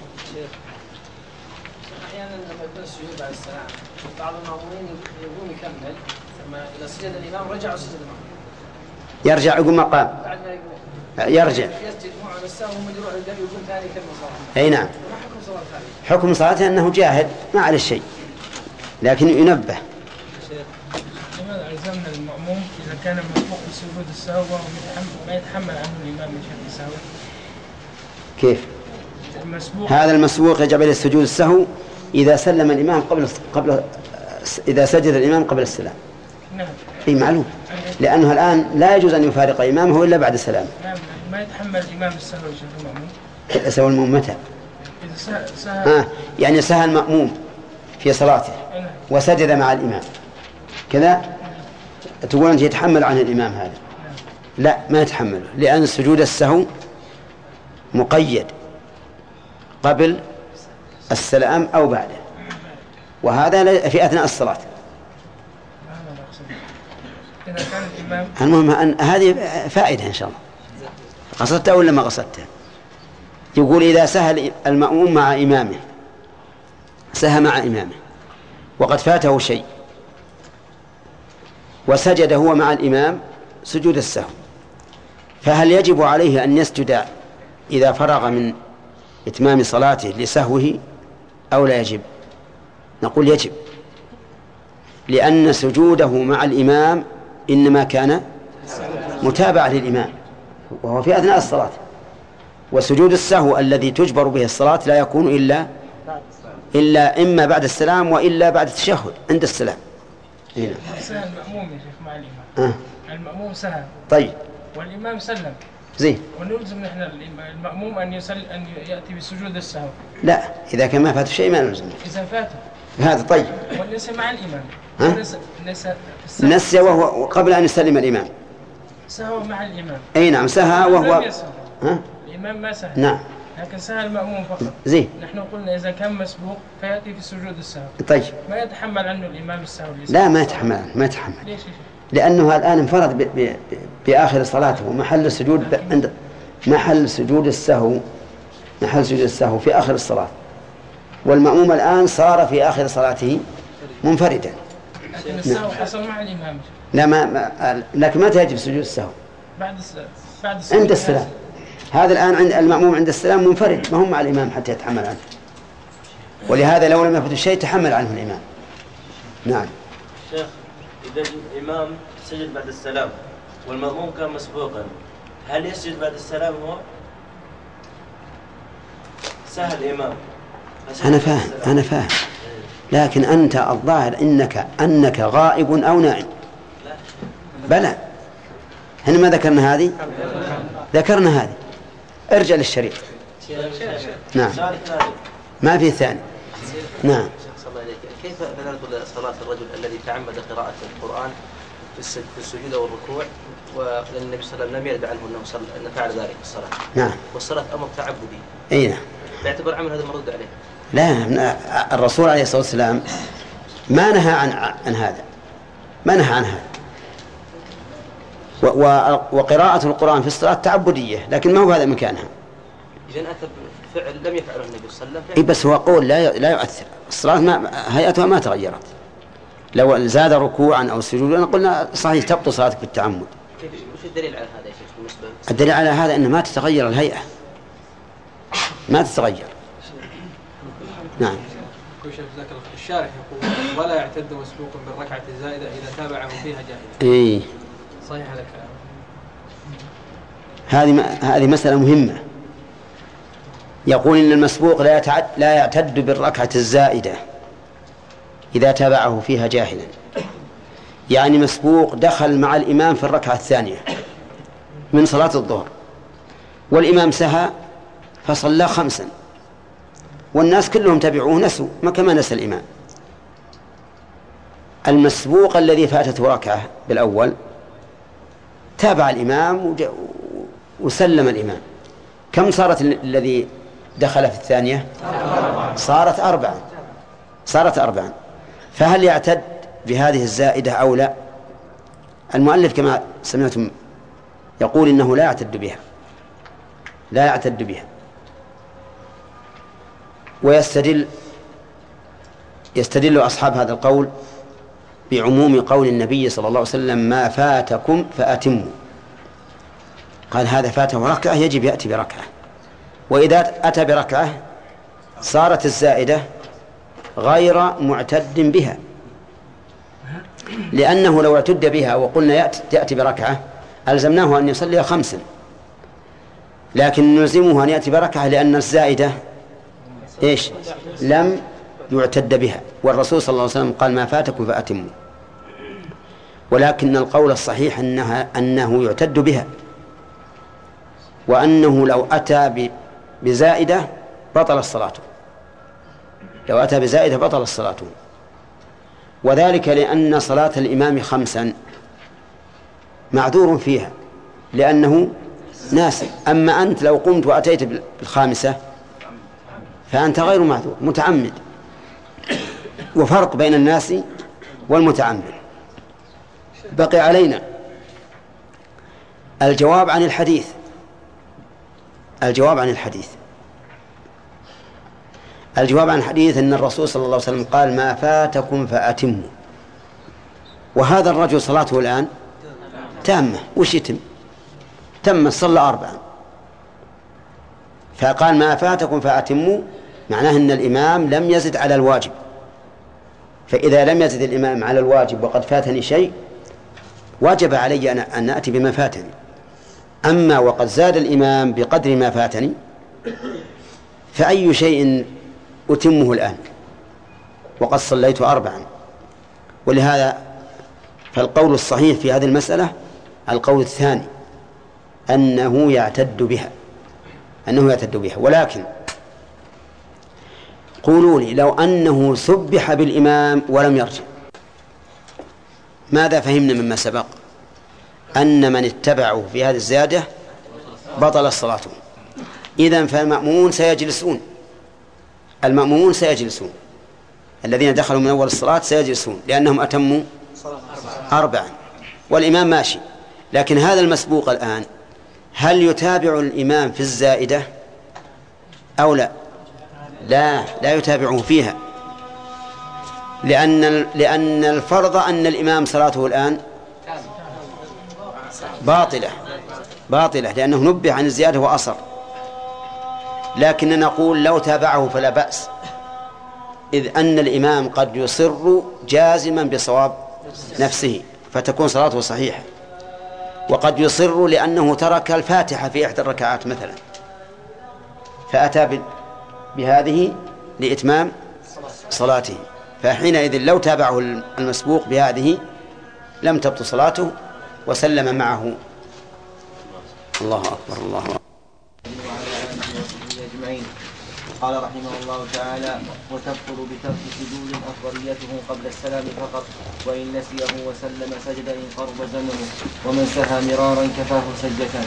[SPEAKER 5] أحيانا لما يكون السجود بعد السلام بعض المأمومين يقوم يكمل ثم إذا سجد الإمام رجع وسجد معه،
[SPEAKER 3] يرجع يقوم مقام
[SPEAKER 5] بعد ما يقوم
[SPEAKER 3] يرجع
[SPEAKER 5] يسجد معه السهو ثم يروح الدم يقوم ثاني يكمل صلاته.
[SPEAKER 3] أي نعم.
[SPEAKER 5] ما حكم صلاة ثانية؟
[SPEAKER 3] حكم صلاته أنه جاهد ما عليه شيء، لكن ينبه.
[SPEAKER 6] لماذا ألزمنا المأموم إذا كان مسبوق بسجود السهو وهو ما يتحمل عنه الإمام من شرط السهو؟
[SPEAKER 3] كيف؟
[SPEAKER 6] المسبوق
[SPEAKER 3] هذا المسبوق يجب عليه السجود السهو إذا سلم الإمام قبل قبل إذا سجد الإمام قبل السلام.
[SPEAKER 6] نعم.
[SPEAKER 3] أي معلوم، لأنه الآن لا يجوز أن يفارق إمامه إلا بعد السلام.
[SPEAKER 6] نعم، ما يتحمل الإمام السهو يا شيخ المأموم.
[SPEAKER 3] سوى المأموم متى؟
[SPEAKER 6] إذا سهى
[SPEAKER 3] آه يعني سهى المأموم في صلاته وسجد مع الإمام كذا، تقول أنت يتحمل عن الإمام هذا؟ لا، ما يتحمله، لأن سجود السهو مقيد قبل السلام أو بعده، وهذا في أثناء الصلاة.
[SPEAKER 6] إذا كان الإمام.
[SPEAKER 3] المهم أن هذه فائدة إن شاء الله. قصدتها ولا ما قصدتها؟ يقول إذا سهى المأموم مع إمامه، سهى مع إمامه وقد فاته شيء وسجد هو مع الإمام سجود السهو، فهل يجب عليه أن يسجد إذا فرغ من إتمام صلاته لسهوه أو لا يجب؟ نقول يجب، لأن سجوده مع الإمام إنما كان متابعة للإمام وهو في أثناء الصلاة، وسجود السهو الذي تجبر به الصلاة لا يكون إلا إلا إما بعد السلام وإلا بعد التشهد عند السلام.
[SPEAKER 6] هنا سهى المأموم يا شيخ مع الإمام. آه. المأموم سهى
[SPEAKER 3] طيب
[SPEAKER 6] والإمام سلم
[SPEAKER 3] زين،
[SPEAKER 6] ونلزم نحن المأموم أن يسل أن يأتي بسجود السهو.
[SPEAKER 3] لا، إذا كان ما فات شيء ما نلزم.
[SPEAKER 6] إذا فاته
[SPEAKER 3] هذا طيب.
[SPEAKER 6] وليس مع الإمام.
[SPEAKER 3] ها؟
[SPEAKER 6] ليس
[SPEAKER 3] نسي وهو قبل أن يسلم الإمام.
[SPEAKER 6] سهى مع الإمام.
[SPEAKER 3] أي نعم سهى وهو.
[SPEAKER 6] ها؟ الإمام ما سهى.
[SPEAKER 3] نعم.
[SPEAKER 6] لكن سهى المأموم فقط.
[SPEAKER 3] زين.
[SPEAKER 6] نحن قلنا إذا كان مسبوق فيأتي في سجود السهو.
[SPEAKER 3] طيب.
[SPEAKER 6] ما يتحمل عنه الإمام السهو.
[SPEAKER 3] لا ما يتحمل عنه، ما يتحمل.
[SPEAKER 6] ليش؟
[SPEAKER 3] لأنه الآن انفرد ب... ب... بآخر صلاته ومحل السجود ب... عند محل سجود السهو، محل سجود السهو في آخر الصلاة، والمأموم الآن صار في آخر صلاته منفردا.
[SPEAKER 6] لكن السهو حصل مع الإمام.
[SPEAKER 3] لا ما, ما... لكن متى يجب سجود السهو؟
[SPEAKER 6] بعد السلام. بعد السلام.
[SPEAKER 3] عند السلام. هذا الآن عند المأموم عند السلام منفرد، ما هم مع الإمام حتى يتحمل عنه، ولهذا لو لم يفت الشيء تحمل عنه الإمام. نعم.
[SPEAKER 7] شيخ، إذا الإمام سجد بعد السلام والمأموم كان مسبوقا، هل يسجد بعد السلام هو؟ سهل الإمام.
[SPEAKER 3] أنا فاهم أنا فاهم لكن أنت الظاهر إنك أنك غائب أو نائم. بلى، هنا ما ذكرنا هذه؟ ذكرنا هذه. ارجع للشريط. نعم. ما في ثاني. نعم.
[SPEAKER 8] كيف بذلك صلاة الرجل الذي تعمد قراءة القرآن في السجود والركوع، وأن النبي صلى الله عليه وسلم لم يرد عنه أنه صلى أن فعل ذلك في الصلاة؟
[SPEAKER 3] نعم.
[SPEAKER 8] والصلاة أمر تعبدي.
[SPEAKER 3] أي نعم.
[SPEAKER 8] يعتبر عمل هذا مردود عليه؟
[SPEAKER 3] لا، الرسول عليه الصلاة والسلام ما نهى عن عن هذا، ما نهى عن هذا. وقراءة القرآن في الصلاة تعبدية، لكن ما هو هذا مكانها.
[SPEAKER 8] إذن أتى بفعل لم يفعله النبي صلى الله عليه وسلم.
[SPEAKER 3] إيه بس هو قول لا لا يؤثر. الصلاة ما هيئتها ما تغيرت. لو زاد ركوعا أو سجودا قلنا صحيح تبطل صلاتك بالتعمد.
[SPEAKER 8] كيف وش الدليل على هذا يا شيخ بالنسبة؟
[SPEAKER 3] الدليل على هذا أن ما تتغير الهيئة، ما تتغير. نعم.
[SPEAKER 9] الشارح يقول ولا يعتد مسبوق بالركعة الزائدة إذا تابعه فيها جاهلا.
[SPEAKER 3] إيه.
[SPEAKER 9] صحيح هذا الكلام.
[SPEAKER 3] هذه هذه مسألة مهمة. يقول إن المسبوق لا يتعد لا يعتد بالركعة الزائدة إذا تابعه فيها جاهلا. يعني مسبوق دخل مع الإمام في الركعة الثانية من صلاة الظهر، والإمام سهى فصلى خمسا، والناس كلهم تبعوه نسوا ما كما نسى الإمام. المسبوق الذي فاتته ركعة بالأول تابع الإمام وسلم الإمام. كم صارت الذي دخل في الثانية؟ صارت أربعا صارت أربعا فهل يعتد بهذه الزائدة أو لا؟ المؤلف كما سمعتم يقول إنه لا يعتد بها، لا يعتد بها، ويستدل يستدل أصحاب هذا القول بعموم قول النبي صلى الله عليه وسلم ما فاتكم فأتموا. قال هذا فاته ركعة يجب يأتي بركعة، وإذا أتى بركعة صارت الزائدة غير معتد بها، لأنه لو اعتد بها وقلنا يأتي بركعة ألزمناه أن يصلي خمسا، لكن نلزمه أن يأتي بركعة لأن الزائدة إيش؟ لم يعتد بها، والرسول صلى الله عليه وسلم قال ما فاتكم فأتموا. ولكن القول الصحيح أنها أنه يعتد بها، وأنه لو أتى بزائدة بطل الصلاة، لو أتى بزائدة بطل الصلاة، وذلك لأن صلاة الإمام خمسا معذور فيها لأنه ناسي. أما أنت لو قمت وأتيت بالخامسة فأنت غير معذور متعمد، وفرق بين الناس والمتعمد. بقي علينا الجواب عن الحديث. الجواب عن الحديث الجواب عن الحديث أن الرسول صلى الله عليه وسلم قال: ما فاتكم فأتموا. وهذا الرجل صلاته الآن تامة، وش يتم؟ تم، صلى أربعا، فقال: ما فاتكم فأتموا، معناه أن الإمام لم يزد على الواجب. فإذا لم يزد الإمام على الواجب وقد فاتني شيء وجب علي أن نأتي بما فاتني. أما وقد زاد الإمام بقدر ما فاتني فأي شيء أتمه الآن وقد صليت أربعا؟ ولهذا فالقول الصحيح في هذه المسألة القول الثاني، أنه يعتد بها أنه يعتد بها ولكن قولوا لي، لو أنه سبح بالإمام ولم يرجع، ماذا فهمنا مما سبق؟ أن من اتبعه في هذه الزيادة بطل صلاته. إذن فالمأمومون سيجلسون المأمومون سيجلسون الذين دخلوا من أول الصلاة سيجلسون لأنهم أتموا أربعا والإمام ماشي. لكن هذا المسبوق الآن هل يتابع الإمام في الزائدة أو لا؟ لا لا يتابعه فيها، لأن لأن الفرض أن الإمام صلاته الآن باطلة باطلة لأنه نبه عن الزيادة وأصر. لكننا نقول لو تابعه فلا بأس، إذ أن الإمام قد يصر جازما بصواب نفسه فتكون صلاته صحيحة، وقد يصر لأنه ترك الفاتحة في إحدى الركعات مثلا فأتى بهذه لإتمام صلاته، فحينئذ لو تابعه المسبوق بهذه لم تبطل صلاته وسلم معه. الله أكبر الله أكبر.
[SPEAKER 2] قال رحمه الله تعالى: وتبطل بترك سجود أفضليته قبل السلام فقط، وإن نسيه وسلم سجد إن قرب زمنه، ومن سهى مرارا كفاه سجدتان.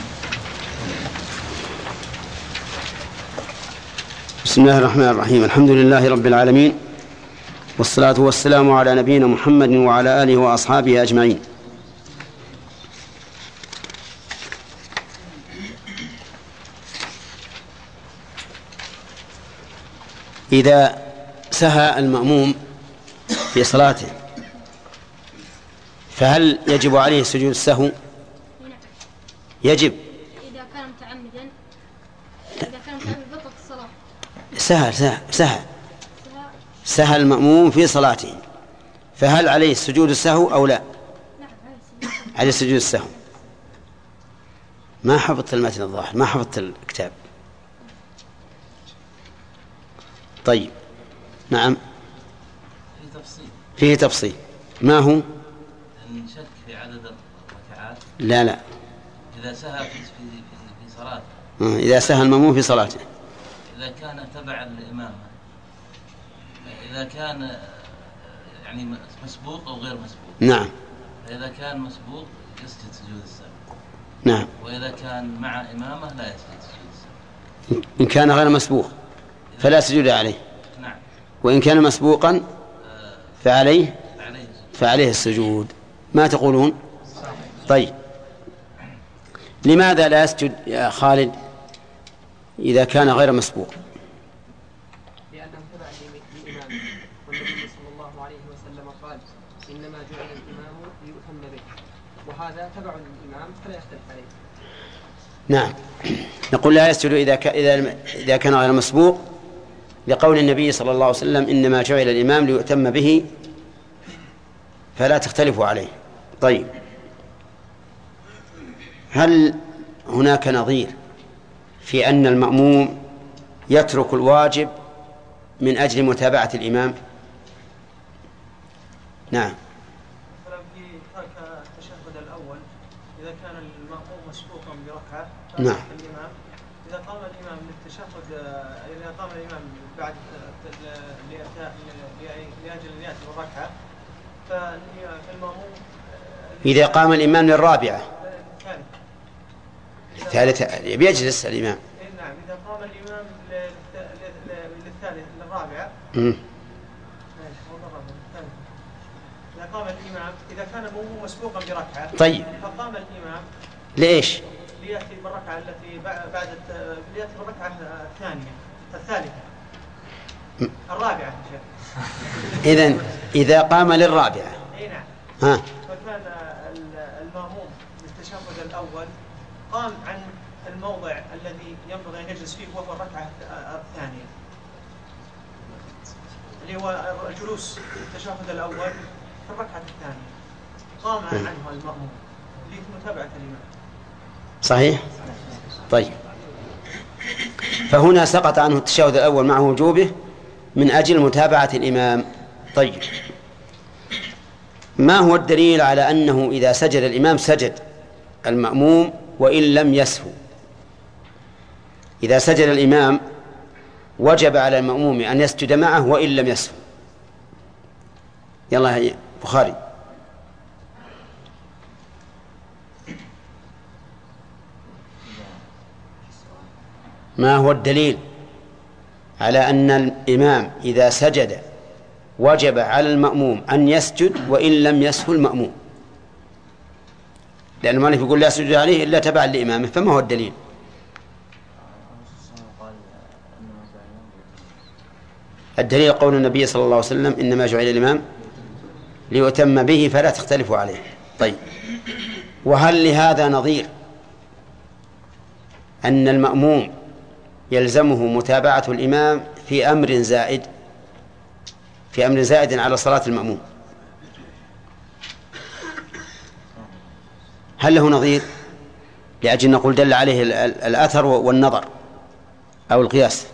[SPEAKER 3] بسم الله الرحمن الرحيم. الحمد لله رب العالمين، والصلاة والسلام على نبينا محمد وعلى آله وأصحابه أجمعين. إذا سهى المأموم في صلاته فهل يجب عليه سجود السهو؟ يجب
[SPEAKER 10] إذا كان متعمدا إذا كان متعمدا بطلت الصلاة.
[SPEAKER 3] سهى سهى سهى سهى المأموم في صلاته، فهل عليه سجود السهو أو لا؟
[SPEAKER 10] نعم
[SPEAKER 3] عليه سجود السهو. ما حفظت المتن الظاهر، ما حفظت الكتاب. طيب نعم
[SPEAKER 11] فيه تفصيل
[SPEAKER 3] فيه تفصيل ما هو؟
[SPEAKER 11] إن شك في عدد الركعات.
[SPEAKER 3] لا لا
[SPEAKER 11] إذا سهى في في في صلاته
[SPEAKER 3] إذا سهى المأموم في صلاته
[SPEAKER 11] إذا كان تبعا للإمام، إذا كان يعني مسبوق أو غير مسبوق.
[SPEAKER 3] نعم.
[SPEAKER 11] إذا كان مسبوق يسجد سجود السهو.
[SPEAKER 3] نعم.
[SPEAKER 11] وإذا كان مع إمامه لا يسجد سجود السهو.
[SPEAKER 3] إن كان غير مسبوق فلا سجود عليه.
[SPEAKER 11] نعم.
[SPEAKER 3] وإن كان مسبوقا فعليه فعليه السجود. ما تقولون؟ طيب لماذا لا يسجد يا خالد إذا كان غير مسبوق؟
[SPEAKER 5] لأنه تبع لإمامه، والنبي صلى الله عليه وسلم قال: إنما جعل الإمام ليؤتم به، وهذا تبع للإمام فلا يختلف عليه.
[SPEAKER 3] نعم. نقول لا يسجد إذا إذا إذا كان غير مسبوق لقول النبي صلى الله عليه وسلم: إنما جعل الإمام ليؤتم به فلا تختلفوا عليه. طيب هل هناك نظير في أن المأموم يترك الواجب من أجل متابعة الإمام؟ نعم.
[SPEAKER 12] في ترك التشهد الأول إذا كان المأموم مسبوقا بركعة
[SPEAKER 3] نعم.
[SPEAKER 12] الإمام إذا قام الإمام للتشهد إذا قام الإمام بعد لأجل أن يأتي بالركعة فالمأموم
[SPEAKER 3] إذا قام الإمام للرابعة الثالثة بيجلس الإمام.
[SPEAKER 12] نعم. إذا قام الإمام للثالث للرابعة إذا قام الإمام إذا كان المأموم مسبوقا بركعة
[SPEAKER 3] طيب
[SPEAKER 12] فقام الإمام
[SPEAKER 3] ليش؟
[SPEAKER 12] ليأتي بالركعة التي بعد ليأتي بالركعة الثانية الثالثة الرابعة
[SPEAKER 3] إذن إذا قام للرابعة
[SPEAKER 12] أي نعم
[SPEAKER 3] ها.
[SPEAKER 12] فكان المأموم بالتشهد الأول قام عن الموضع الذي ينبغي أن يجلس فيه وهو الركعة الثانية اللي هو الجلوس التشهد الأول في الركعة الثانية قام عنه المأموم لمتابعة الإمام.
[SPEAKER 3] صحيح؟ طيب فهنا سقط عنه التشهد الأول مع وجوبه من أجل متابعة الإمام. طيب ما هو الدليل على أنه إذا سجد الإمام سجد المأموم وإن لم يسهو؟ إذا سجد الإمام وجب على المأموم أن يسجد معه وإن لم يسهو. يلا يا بخاري. ما هو الدليل على أن الإمام إذا سجد وجب على المأموم أن يسجد وإن لم يسهو المأموم؟ لأن المؤلف يقول لا سجد عليه إلا تبعا لإمامه، فما هو الدليل؟ الدليل قول النبي صلى الله عليه وسلم إنما جعل الإمام ليؤتم به فلا تختلفوا عليه. طيب وهل لهذا نظير أن المأموم يلزمه متابعة الإمام في أمر زائد في أمر زائد على صلاة المأموم؟ هل له نظير لأجل نقول دل عليه الأثر والنظر أو القياس؟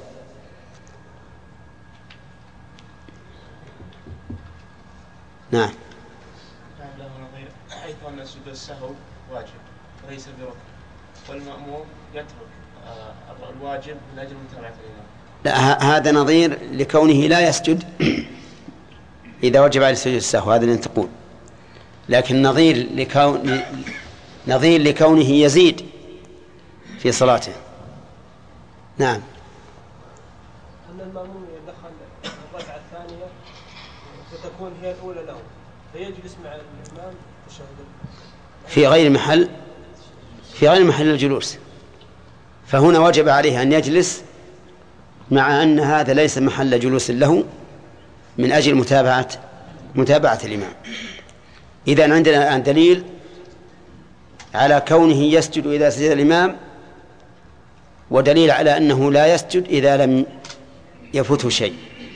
[SPEAKER 3] نعم.
[SPEAKER 13] له نظير حيث أن سجود السهو واجب وليس بركن، والمأموم يترك الواجب من أجل متابعة الإمام.
[SPEAKER 3] لا، هذا نظير لكونه لا يسجد إذا وجب عليه سجود السهو، هذا اللي تقول. لكن نظير لكون نظير لكونه يزيد في صلاته. نعم.
[SPEAKER 14] أن المأموم يدخل الركعة الثانية فتكون هي الأولى له فيجلس مع الإمام تشهد
[SPEAKER 3] في غير محل في غير محل الجلوس، فهنا وجب عليه أن يجلس مع أن هذا ليس محل جلوس له من أجل متابعة متابعة الإمام. إذن عندنا الآن دليل على كونه يسجد إذا سجد الإمام، ودليل على أنه لا يسجد إذا لم يفوته شيء.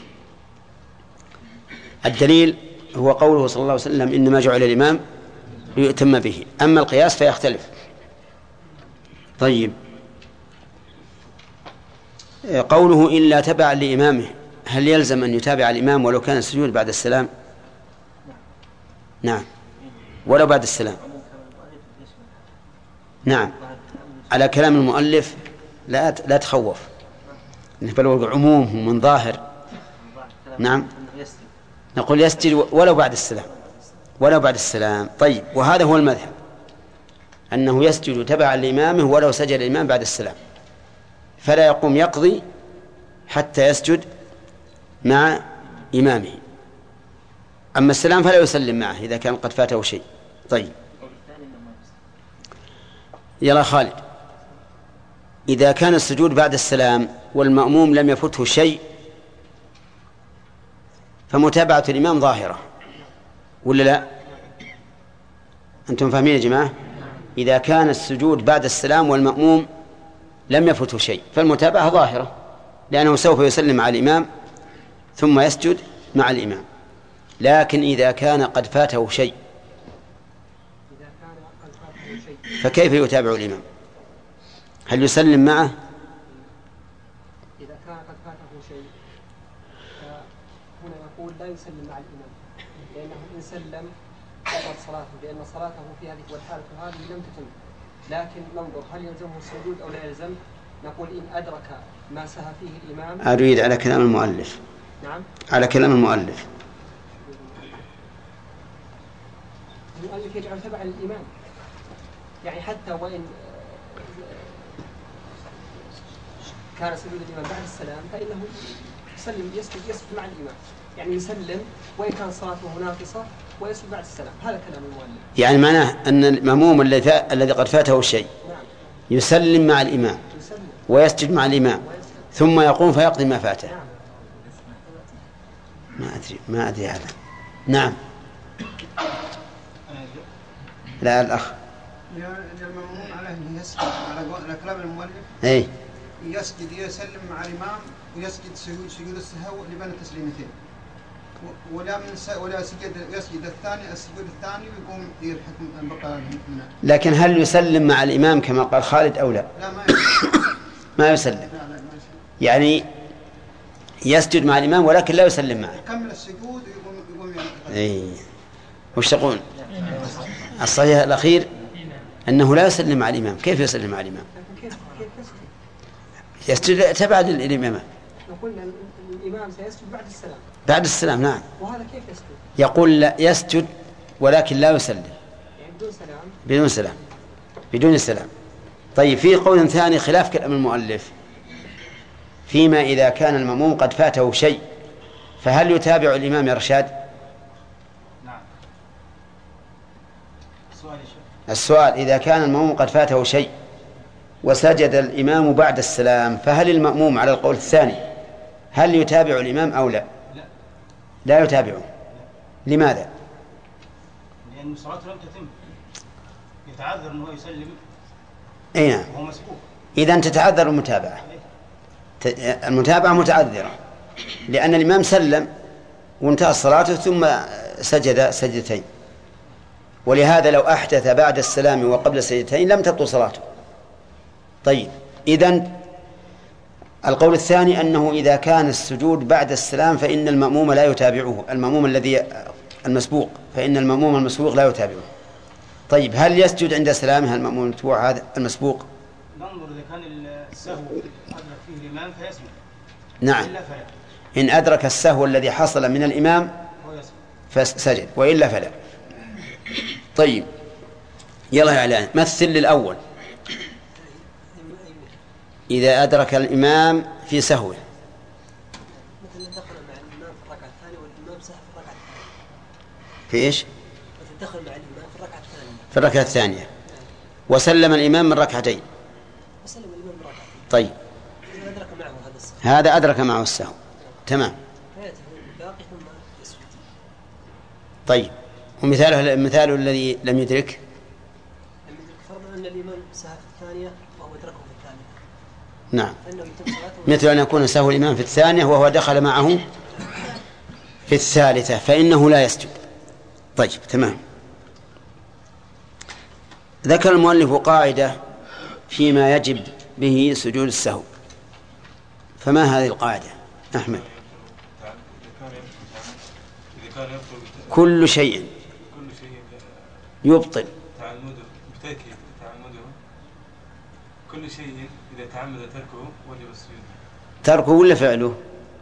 [SPEAKER 3] الدليل هو قوله صلى الله عليه وسلم إنما جعل الإمام ليؤتم به. أما القياس فيختلف. طيب قوله إلا تبعا لإمامه، هل يلزم أن يتابع الإمام ولو كان السجود بعد السلام؟ نعم، ولو بعد السلام. نعم، على كلام المؤلف لا لا تخوف، بل عموم من ظاهر. نعم، نقول يسجد ولو بعد السلام ولو بعد السلام. طيب وهذا هو المذهب، أنه يسجد تبعا لإمامه ولو سجد الإمام بعد السلام، فلا يقوم يقضي حتى يسجد مع إمامه. أما السلام فلا يسلم معه إذا كان قد فاته شيء. طيب يلا خالد، إذا كان السجود بعد السلام والمأموم لم يفته شيء فمتابعة الإمام ظاهرة ولا لا؟ أنتم فاهمين يا جماعة؟ إذا كان السجود بعد السلام والمأموم لم يفته شيء فالمتابعة ظاهرة، لأنه سوف يسلم مع الإمام ثم يسجد مع الإمام. لكن إذا كان قد فاته شيء فكيف يتابع الإمام؟ هل يسلم معه؟
[SPEAKER 5] إذا كان قد فاته شيء فهنا يقول لا يسلم مع الإمام، لأنه إن سلم بطلت صلاته، لأن صلاته في هذه والحالة هذه لم تتم. لكن ننظر هل يلزمه السجود أو لا يلزم. نقول إن أدرك ما سهى فيه الإمام.
[SPEAKER 3] أريد على كلام المؤلف.
[SPEAKER 5] نعم،
[SPEAKER 3] على كلام المؤلف.
[SPEAKER 5] المؤلف يجعل تبعا للإمام، يعني حتى وإن كان سجود الإمام بعد السلام فإنه يسلم يسجد يسجد مع الإمام، يعني يسلم وإن كان صلاته ناقصة ويسجد بعد السلام، هذا كلام المؤلف.
[SPEAKER 3] يعني معناه أن المأموم الذي الذي قد فاته شيء يسلم مع الإمام ويسجد مع الإمام ثم يقوم فيقضي ما فاته. ما أدري ما أدري هذا. نعم. لا الأخ.
[SPEAKER 4] المأموم عليه أن يسجد على كلام المؤلف.
[SPEAKER 3] إيه.
[SPEAKER 4] يسجد يسلم مع الإمام ويسجد سجود سجود السهو لبين التسليمتين. ولا من س... ولا سجد يسجد الثاني السجود الثاني ويقوم يلحق بقى.
[SPEAKER 3] لكن هل يسلم مع الإمام كما قال خالد أو لا؟
[SPEAKER 4] لا ما يسلم.
[SPEAKER 3] ما يسلم.
[SPEAKER 4] لا لا ما يسلم.
[SPEAKER 3] يعني يسجد مع الإمام ولكن لا يسلم معه.
[SPEAKER 4] يكمل السجود ويقوم يقوم يعني.
[SPEAKER 3] إيه. وش تقول؟ الصحيح الأخير أنه لا يسلم مع الإمام. كيف يسلم مع الإمام؟ يسجد تبعد الإمام.
[SPEAKER 5] قلنا الإمام سيسجد بعد السلام.
[SPEAKER 3] بعد السلام نعم.
[SPEAKER 5] وهذا كيف يسجد؟
[SPEAKER 3] يقول لا يسجد ولكن لا يسلم.
[SPEAKER 5] يعني بدون سلام.
[SPEAKER 3] بدون سلام. بدون السلام. طيب في قول ثاني خلاف كلام المؤلف فيما إذا كان المأموم قد فاته شيء فهل يتابع الإمام يا رشاد؟
[SPEAKER 15] نعم. السؤال
[SPEAKER 3] السؤال إذا كان المأموم قد فاته شيء وسجد الإمام بعد السلام فهل المأموم على القول الثاني هل يتابع الإمام أو لا؟
[SPEAKER 15] لا.
[SPEAKER 3] لا يتابعه. لماذا؟
[SPEAKER 15] لأن صلاته لم تتم. يتعذر أنه يسلم.
[SPEAKER 3] أي نعم.
[SPEAKER 15] وهو مسبوق.
[SPEAKER 3] إذن تتعذر المتابعة. المتابعة متعذرة لأن الإمام سلم وانتهى صلاته ثم سجد سجدتين، ولهذا لو أحدث بعد السلام وقبل السجدتين لم تبطل صلاته. طيب إذن القول الثاني أنه إذا كان السجود بعد السلام فإن المأموم لا يتابعه، المأموم الذي المسبوق فإن المأموم المسبوق لا يتابعه. طيب هل يسجد عند سلامه المأموم المتبوع هذا المسبوق؟
[SPEAKER 15] ننظر إذا كان السهو أدرك فيه الإمام فيسجد.
[SPEAKER 3] نعم. إن أدرك السهو الذي حصل من الإمام فسجد وإلا فلا. طيب يلا يا إعلان مثل للأول. إذا أدرك الإمام في سهوه
[SPEAKER 5] مثل دخل مع الإمام في الركعة الثانية والإمام سهى في الركعة الثانية.
[SPEAKER 3] في إيش؟
[SPEAKER 5] مثل دخل مع الإمام في الركعة الثانية.
[SPEAKER 3] في الركعة الثانية وسلم الإمام من ركعتين.
[SPEAKER 5] وسلم الإمام من ركعتين.
[SPEAKER 3] طيب.
[SPEAKER 5] إذا أدرك معه هذا السهو.
[SPEAKER 3] هذا أدرك معه السهو. تمام.
[SPEAKER 5] باقي ثم يسجد.
[SPEAKER 3] طيب ومثاله مثاله الذي لم يدرك.
[SPEAKER 5] لم يدرك فرضا أن الإمام سهى في الثانية وهو أدركه في الثانية.
[SPEAKER 3] نعم. مثل أن يكون سهو الإمام في الثانية وهو دخل معه في الثالثة فإنه لا يسجد. طيب تمام. ذكر المؤلف قاعدة فيما يجب به سجود السهو، فما هذه القاعدة أحمد؟ كل شيء يبطل
[SPEAKER 16] كل شيء إذا تعمد تركه وجب السجود.
[SPEAKER 3] تركه ولا فعله؟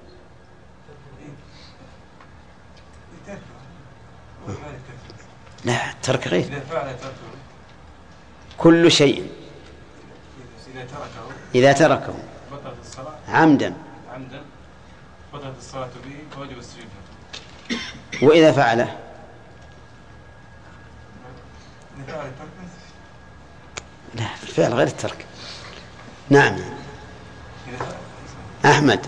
[SPEAKER 3] لا ترك غير.
[SPEAKER 16] إذا فعل تركه.
[SPEAKER 3] كل شيء
[SPEAKER 16] إذا تركه.
[SPEAKER 3] إذا تركه.
[SPEAKER 16] بطلت الصلاة.
[SPEAKER 3] عمدا.
[SPEAKER 16] عمدا بطلت الصلاة به فوجب السجود.
[SPEAKER 3] وإذا فعله.
[SPEAKER 16] إذا فعل تركه.
[SPEAKER 3] لا الفعل غير الترك. نعم أحمد.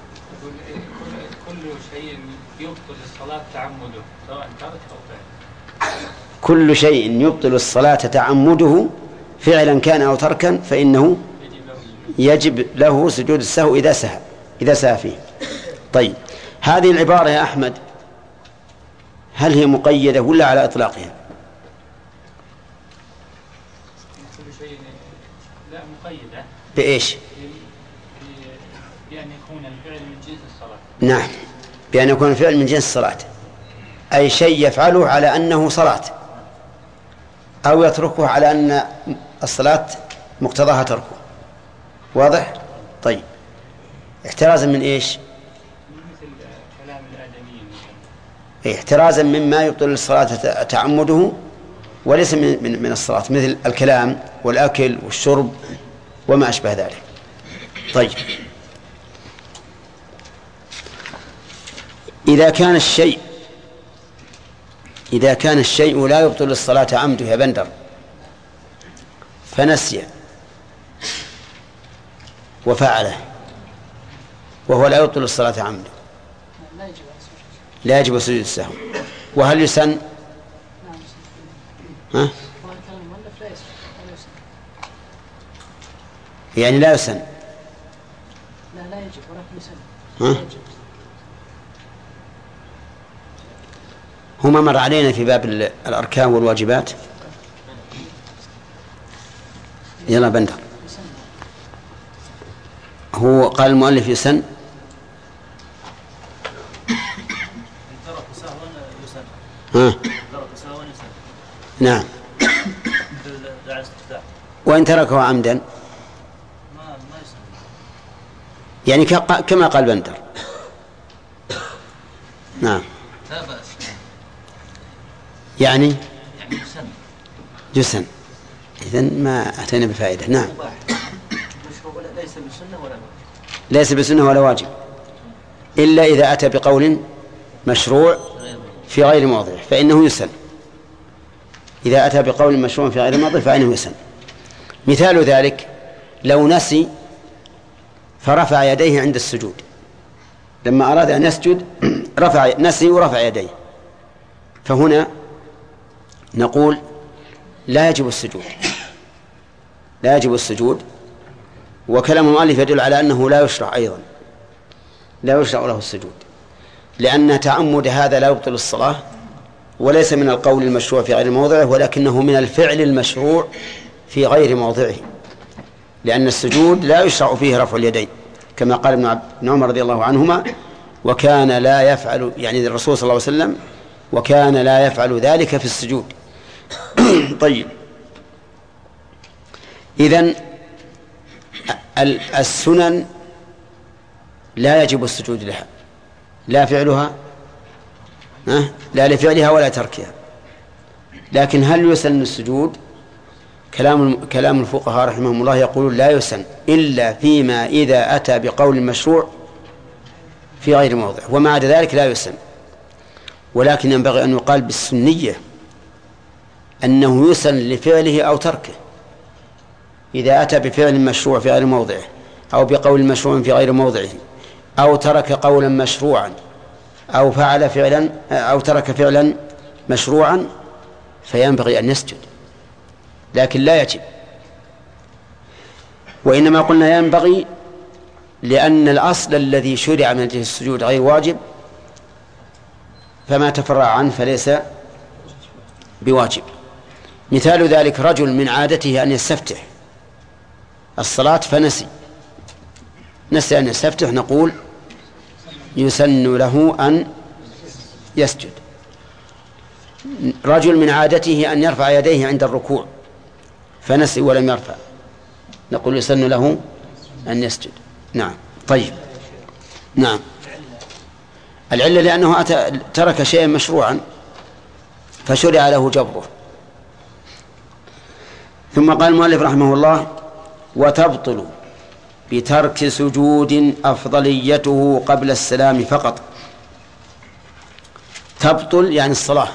[SPEAKER 11] كل شيء يبطل الصلاة تعمده سواء ترك أو فعل.
[SPEAKER 3] كل شيء يبطل الصلاة تعمده فعلا كان أو تركا فإنه يجب له سجود السهو إذا سهى إذا سهى فيه. طيب هذه العبارة يا أحمد هل هي مقيدة ولا على إطلاقها؟
[SPEAKER 11] لا مقيدة.
[SPEAKER 3] بإيش؟
[SPEAKER 11] بأن يكون الفعل من جنس الصلاة.
[SPEAKER 3] نعم بأن يكون الفعل من جنس الصلاة، أي شيء يفعله على أنه صلاة أو يتركه على أن الصلاة مقتضاها تركه. واضح؟ طيب احترازا من إيش؟
[SPEAKER 11] مثل كلام الآدميين.
[SPEAKER 3] احترازا مما يبطل الصلاة تعمده وليس من, من, من الصلاة مثل الكلام والأكل والشرب وما أشبه ذلك. طيب إذا كان الشيء إذا كان الشيء لا يبطل الصلاة عمده يا بندر فنسي وفعله وهو لا يبطل الصلاة عمده لا يجب سجود السهو. وهل يسن؟ ها؟ يعني لا يسن؟
[SPEAKER 14] لا لا يجب ولكن يسن.
[SPEAKER 3] ها؟ هما مر علينا في باب الأركان والواجبات. يلا بندر. هو قال المؤلف يسن. ها. نعم. وإن تركه عمدا يعني كما قال بندر. نعم. يعني يسن. إذن ما أتينا بفائدة. نعم.
[SPEAKER 8] ليس بسنة ولا واجب.
[SPEAKER 3] ليس بسنة ولا واجب إلا إذا أتى بقول مشروع في غير موضعه فإنه يسن. إذا أتى بقول مشروع في غير موضعه فإنه يسن. مثال ذلك لو نسي فرفع يديه عند السجود، لما أراد أن يسجد رفع نسي ورفع يديه، فهنا نقول لا يجب السجود لا يجب السجود وكلام المؤلف يدل على أنه لا يشرع أيضا لا يشرع له السجود، لأن تعمد هذا لا يبطل الصلاة وليس من القول المشروع في غير موضعه ولكنه من الفعل المشروع في غير موضعه، لأن السجود لا يشرع فيه رفع اليدين كما قال ابن عمر رضي الله عنهما وكان لا يفعل يعني الرسول صلى الله عليه وسلم وكان لا يفعل ذلك في السجود. طيب إذن السنن لا يجب السجود لها لا فعلها لا لفعلها ولا تركها، لكن هل يسن السجود؟ كلام كلام الفقهاء رحمهم الله يقولون لا يسن إلا فيما إذا أتى بقول مشروع في غير موضع، وما عدا ذلك لا يسن. ولكن ينبغي أن يقال بالسنية أنه يسن لفعله أو تركه. إذا أتى بفعل مشروع في غير موضعه أو بقول مشروع في غير موضعه أو ترك قولا مشروعا أو فعل فعلا أو ترك فعلا مشروعا فينبغي أن يسجد، لكن لا يجب. وإنما قلنا ينبغي لأن الأصل الذي شرع من أجل السجود غير واجب، فما تفرع عنه فليس بواجب. مثال ذلك رجل من عادته أن يستفتح الصلاة فنسي نسي أن يستفتح، نقول يسن له أن يسجد. رجل من عادته أن يرفع يديه عند الركوع فنسي ولم يرفع، نقول يسن له أن يسجد. نعم. طيب. نعم. العلة لأنه أتى ترك شيئا مشروعا فشرع له جبره. ثم قال المؤلف رحمه الله وتبطل بترك سجود أفضليته قبل السلام فقط. تبطل يعني الصلاة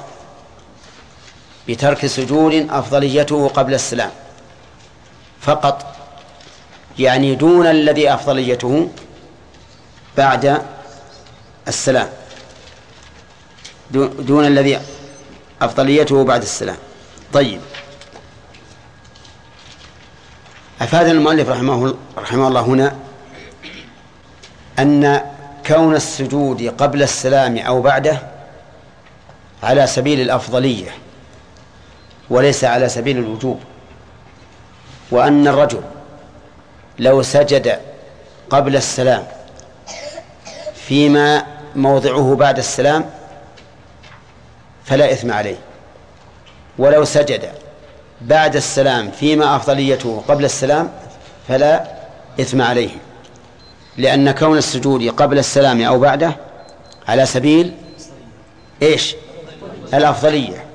[SPEAKER 3] بترك سجود أفضليته قبل السلام فقط، يعني دون الذي أفضليته بعد السلام دون الذي أفضليته بعد السلام. طيب. أفاد المؤلف رحمه, رحمه الله هنا أن كون السجود قبل السلام أو بعده على سبيل الأفضلية وليس على سبيل الوجوب، وأن الرجل لو سجد قبل السلام فيما موضعه بعد السلام فلا إثم عليه، ولو سجد بعد السلام فيما أفضليته قبل السلام فلا إثم عليه، لأن كون السجود قبل السلام أو بعده على سبيل إيش؟ الأفضلية.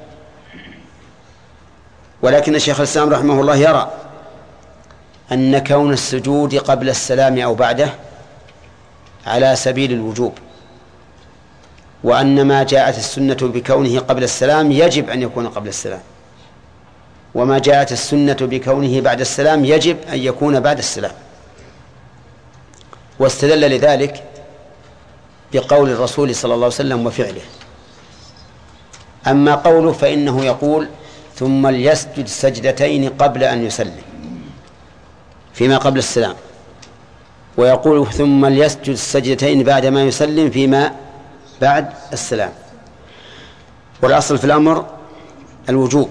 [SPEAKER 3] ولكن الشيخ الإسلام رحمه الله يرى أن كون السجود قبل السلام أو بعده على سبيل الوجوب، وأن ما جاءت السنة بكونه قبل السلام يجب أن يكون قبل السلام، وما جاءت السنة بكونه بعد السلام يجب أن يكون بعد السلام. واستدل لذلك بقول الرسول صلى الله عليه وسلم وفعله. أما قوله فإنه يقول ثم ليسجد سجدتين قبل أن يسلم فيما قبل السلام، ويقول ثم ليسجد السجدتين بعد ما يسلم فيما بعد السلام. والأصل في الأمر الوجوب.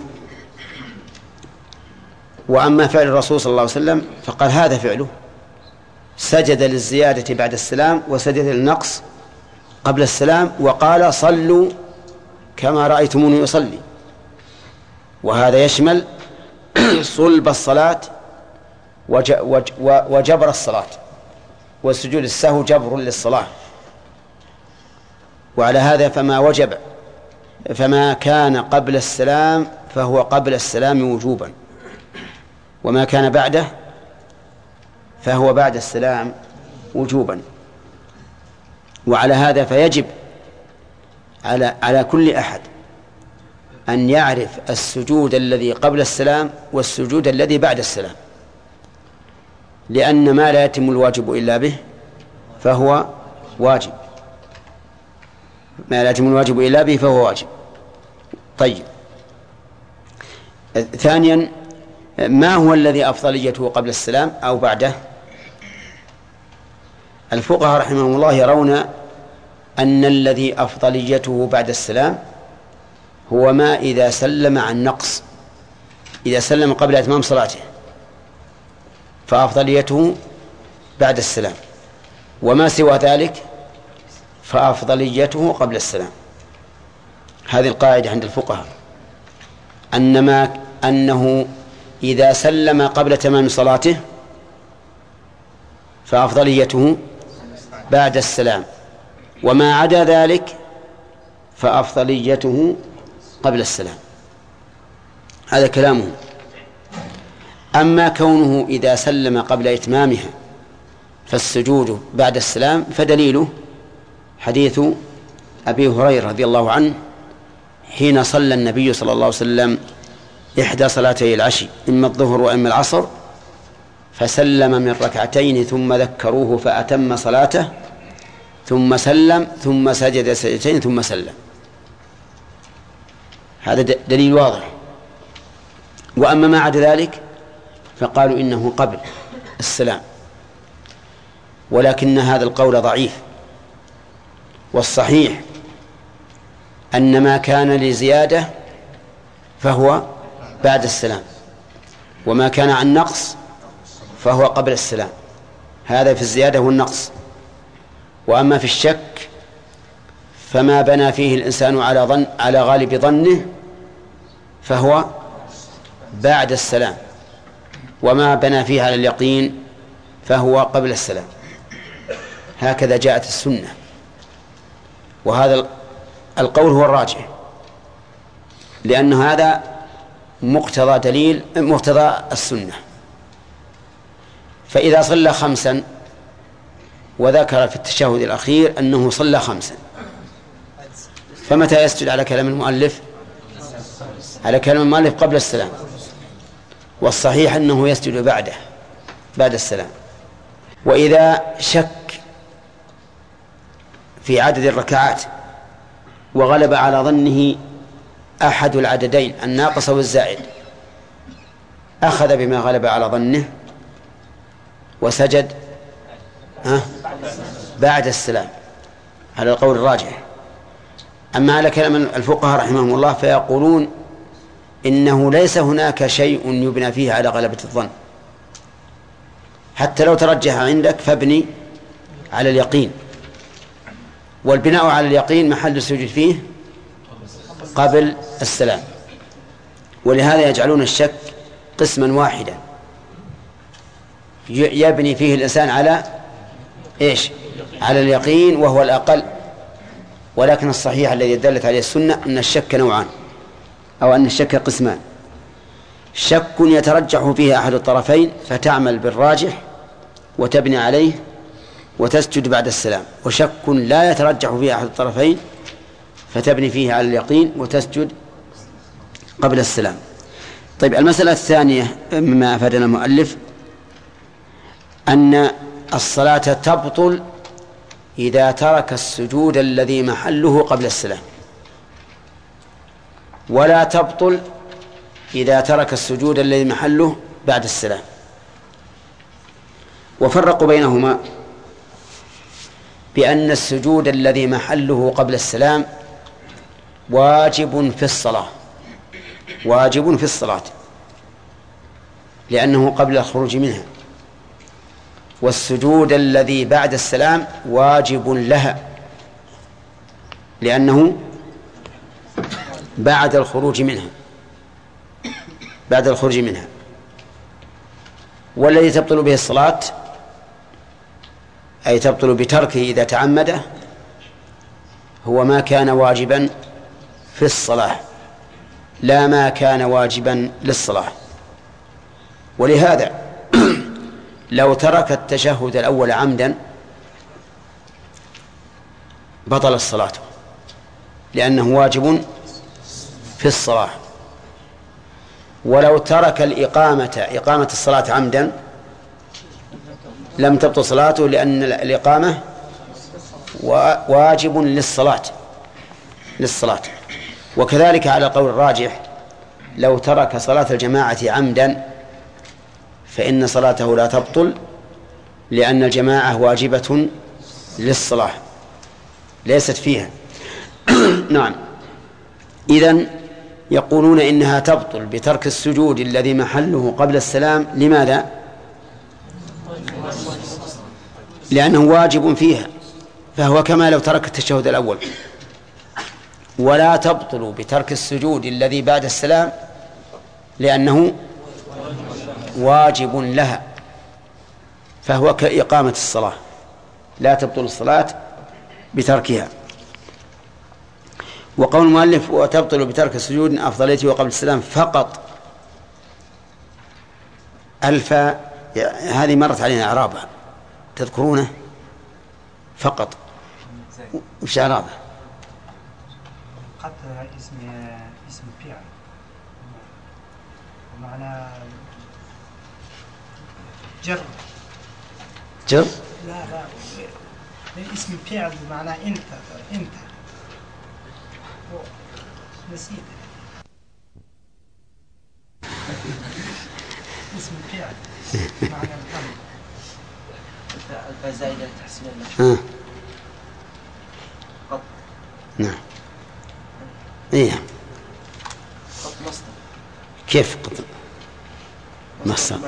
[SPEAKER 3] وأما فعل الرسول صلى الله عليه وسلم فقال هذا فعله، سجد للزيادة بعد السلام وسجد للنقص قبل السلام، وقال صلوا كما رأيتموني يصلي. وهذا يشمل صلب الصلاة وجبر الصلاة، والسجود السهو جبر للصلاة. وعلى هذا فما وجب فما كان قبل السلام فهو قبل السلام وجوبا، وما كان بعده فهو بعد السلام وجوبا. وعلى هذا فيجب على على كل أحد أن يعرف السجود الذي قبل السلام والسجود الذي بعد السلام، لأن ما لا يتم الواجب إلا به فهو واجب، ما لا يتم الواجب إلا به فهو واجب. طيب، ثانيا ما هو الذي أفضليته قبل السلام أو بعده؟ الفقهاء رحمهم الله يرون أن الذي أفضليته بعد السلام هو ما إذا سلم عن نقص، إذا سلم قبل إتمام صلاته فأفضليته بعد السلام، وما سوى ذلك فأفضليته قبل السلام. هذه القاعدة عند الفقهاء، أن ما أنه إذا سلم قبل تمام صلاته فأفضليته بعد السلام، وما عدا ذلك فأفضليته قبل السلام. هذا كلامه. أما كونه إذا سلم قبل إتمامها فالسجود بعد السلام فدليله حديث أبي هريرة رضي الله عنه حين صلى النبي صلى الله عليه وسلم إحدى صلاتي العشي إما الظهر وإما العصر، فسلم من ركعتين ثم ذكروه فأتم صلاته ثم سلم ثم سجد سجدتين ثم سلم. هذا دليل واضح. وأما ما عدا ذلك فقالوا إنه قبل السلام، ولكن هذا القول ضعيف، والصحيح أن ما كان لزيادة فهو بعد السلام، وما كان عن نقص فهو قبل السلام. هذا في الزيادة والنقص. وأما في الشك فما بنى فيه الإنسان على ظن على غالب ظنه فهو بعد السلام، وما بنى فيه على اليقين فهو قبل السلام. هكذا جاءت السنة، وهذا القول هو الراجح، لأن هذا مقتضى دليل مقتضى السنة. فإذا صلى خمسا وذكر في التشهد الأخير أنه صلى خمسا، فمتى يسجد على كلام المؤلف؟ على كلام المؤلف قبل السلام، والصحيح أنه يسجد بعده بعد السلام. وإذا شك في عدد الركعات وغلب على ظنه أحد العددين الناقص والزائد، أخذ بما غلب على ظنه وسجد ها بعد السلام على القول الراجح. أما على كلام الفقهاء رحمهم الله فيقولون إنه ليس هناك شيء يبنى فيه على غلبة الظن، حتى لو ترجح عندك فابني على اليقين، والبناء على اليقين محل السجود فيه قبل السلام. ولهذا يجعلون الشك قسما واحدا يبني فيه الإنسان على إيش؟ على اليقين، وهو الأقل. ولكن الصحيح الذي دلت عليه السنة أن الشك نوعان، أو أن الشك قسمان: شك يترجح فيه أحد الطرفين فتعمل بالراجح وتبني عليه وتسجد بعد السلام، وشك لا يترجح فيه أحد الطرفين فتبني فيه على اليقين وتسجد قبل السلام. طيب المسألة الثانية مما أفادنا المؤلف أن الصلاة تبطل إذا ترك السجود الذي محله قبل السلام، ولا تبطل إذا ترك السجود الذي محله بعد السلام. وفرقوا بينهما بأن السجود الذي محله قبل السلام واجب في الصلاة، واجب في الصلاة لأنه قبل الخروج منها، والسجود الذي بعد السلام واجب لها لأنه بعد الخروج منها بعد الخروج منها والذي تبطل به الصلاة أي تبطل بتركه إذا تعمده هو ما كان واجبا في الصلاة لا ما كان واجبا للصلاة. ولهذا لو ترك التشهد الأول عمدا بطل الصلاة لأنه واجب في الصلاة. ولو ترك الإقامة إقامة الصلاة عمدا لم تبطل صلاته لأن الإقامة واجب للصلاة للصلاة. وكذلك على قول الراجح لو ترك صلاة الجماعة عمدا فإن صلاته لا تبطل لأن الجماعة واجبة للصلاة ليست فيها. نعم. إذن يقولون إنها تبطل بترك السجود الذي محله قبل السلام. لماذا؟ لأنه واجب فيها فهو كما لو ترك التشهد الأول. ولا تبطل بترك السجود الذي بعد السلام لأنه واجب لها فهو كإقامة الصلاة لا تبطل الصلاة بتركها. وقول المؤلف وتبطل بترك السجود أفضليته وقبل السلام فقط الفاء هذه مرت علينا إعرابها تذكرونه فقط وش إعرابها؟
[SPEAKER 17] قط اسم اسم فعل ومعنى جر
[SPEAKER 3] جر
[SPEAKER 17] لا لا اسم فعل بمعنى انت انت نسيت اسم فعل معنى الامر
[SPEAKER 2] الفزائد تحسين الله قط
[SPEAKER 3] نعم ايه
[SPEAKER 2] قط مصدر
[SPEAKER 3] كيف قط مصدر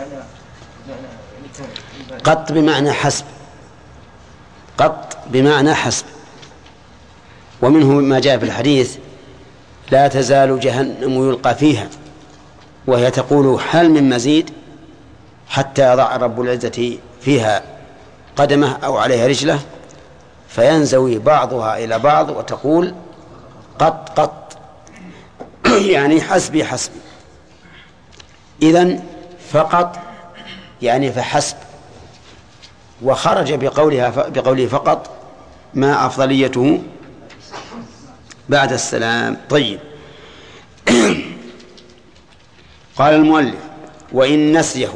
[SPEAKER 3] قط بمعنى حسب قط بمعنى حسب. ومنه ما جاء في الحديث لا تزال جهنم يلقى فيها وهي تقول هل من مزيد حتى يضع رب العزة فيها قدمه أو عليها رجله فينزوي بعضها إلى بعض وتقول قط قط يعني حسبي حسبي. إذن فقط يعني فحسب. وخرج بقولها بقوله فقط ما أفضليته بعد السلام. طيب. قال المؤلف وإن نسيه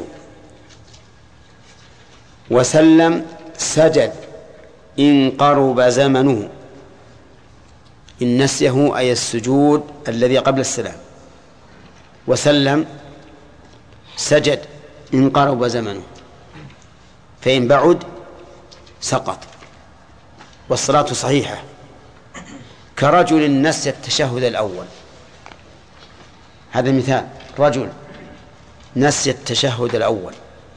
[SPEAKER 3] وسلم سجد إن قرب زمنه. إن نسيه أي السجود الذي قبل السلام وسلم سجد إن قرب زمنه فإن بعد سقط والصلاة صحيحة. كرجل نسي التشهد الأول هذا مثال رجل نسي التشهد الأول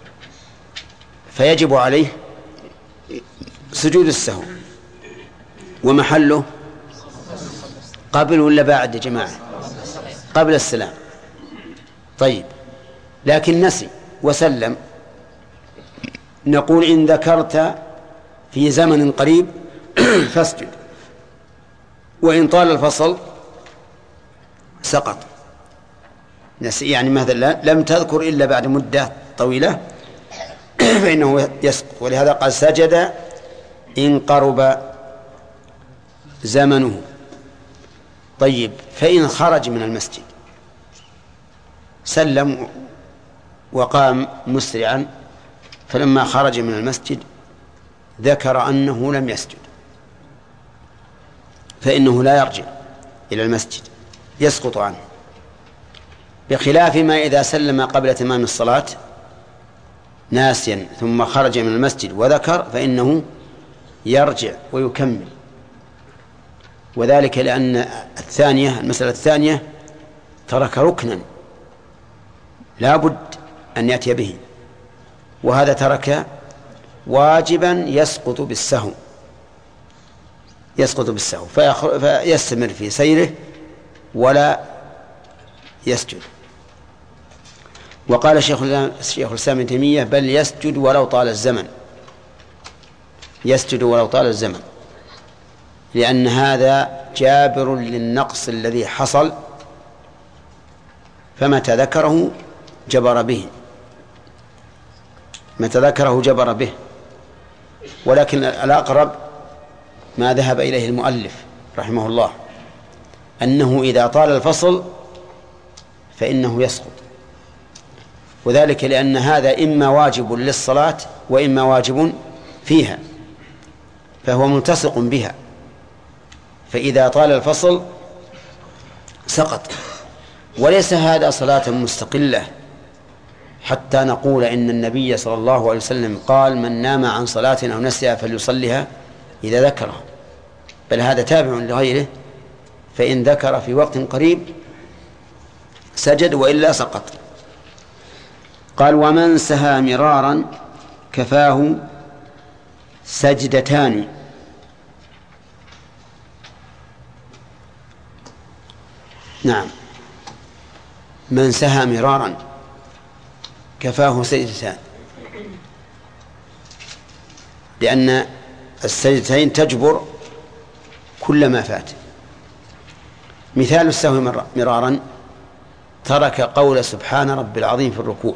[SPEAKER 3] فيجب عليه سجود السهو ومحله قبل ولا بعد يا جماعة؟ قبل السلام. طيب لكن نسي وسلم نقول إن ذكرت في زمن قريب فاسجد وإن طال الفصل سقط. نسي يعني مثلا لم تذكر إلا بعد مدة طويلة فإنه يسقط. ولهذا قال سجد إن قرب زمنه طيب، فإن خرج من المسجد سلم وقام مسرعا، فلما خرج من المسجد ذكر أنه لم يسجد، فإنه لا يرجع إلى المسجد، يسقط عنه، بخلاف ما إذا سلم قبل تمام الصلاة ناسيا ثم خرج من المسجد وذكر، فإنه يرجع ويكمل. وذلك لأن الثانية المسألة الثانية ترك ركنا لا بد أن يأتي به، وهذا ترك واجبا يسقط بالسهو يسقط بالسهو فيستمر في سيره ولا يسجد. وقال شيخ الإسلام ابن تيمية: بل يسجد ولو طال الزمن، يسجد ولو طال الزمن، لأن هذا جابر للنقص الذي حصل، فمتى ذكره جبر به متى ذكره جبر به. ولكن الأقرب ما ذهب إليه المؤلف رحمه الله أنه إذا طال الفصل فإنه يسقط، وذلك لأن هذا إما واجب للصلاة وإما واجب فيها، فهو ملتصق بها، فإذا طال الفصل سقط. وليس هذا صلاة مستقلة حتى نقول إن النبي صلى الله عليه وسلم قال: من نام عن صلاة أو نسيها فليصلها إذا ذكرها، بل هذا تابع لغيره، فإن ذكر في وقت قريب سجد وإلا سقط. قال: ومن سهى مرارا كفاه سجدتان. نعم، من سهى مرارا كفاه سجدتان، لأن السجدتين تجبر كل ما فات. مثال السهو مرارا: ترك قول سبحان رب العظيم في الركوع،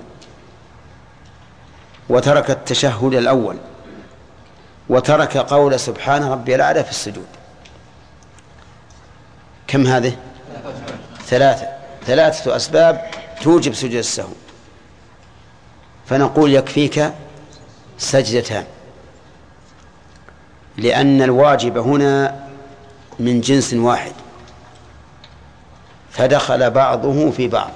[SPEAKER 3] وترك التشهد الأول، وترك قول سبحان ربي الأعلى في السجود. كم هذه؟ ثلاثة ثلاثة أسباب توجب سجود السهو، فنقول يكفيك سجدتان، لأن الواجب هنا من جنس واحد فدخل بعضه في بعض،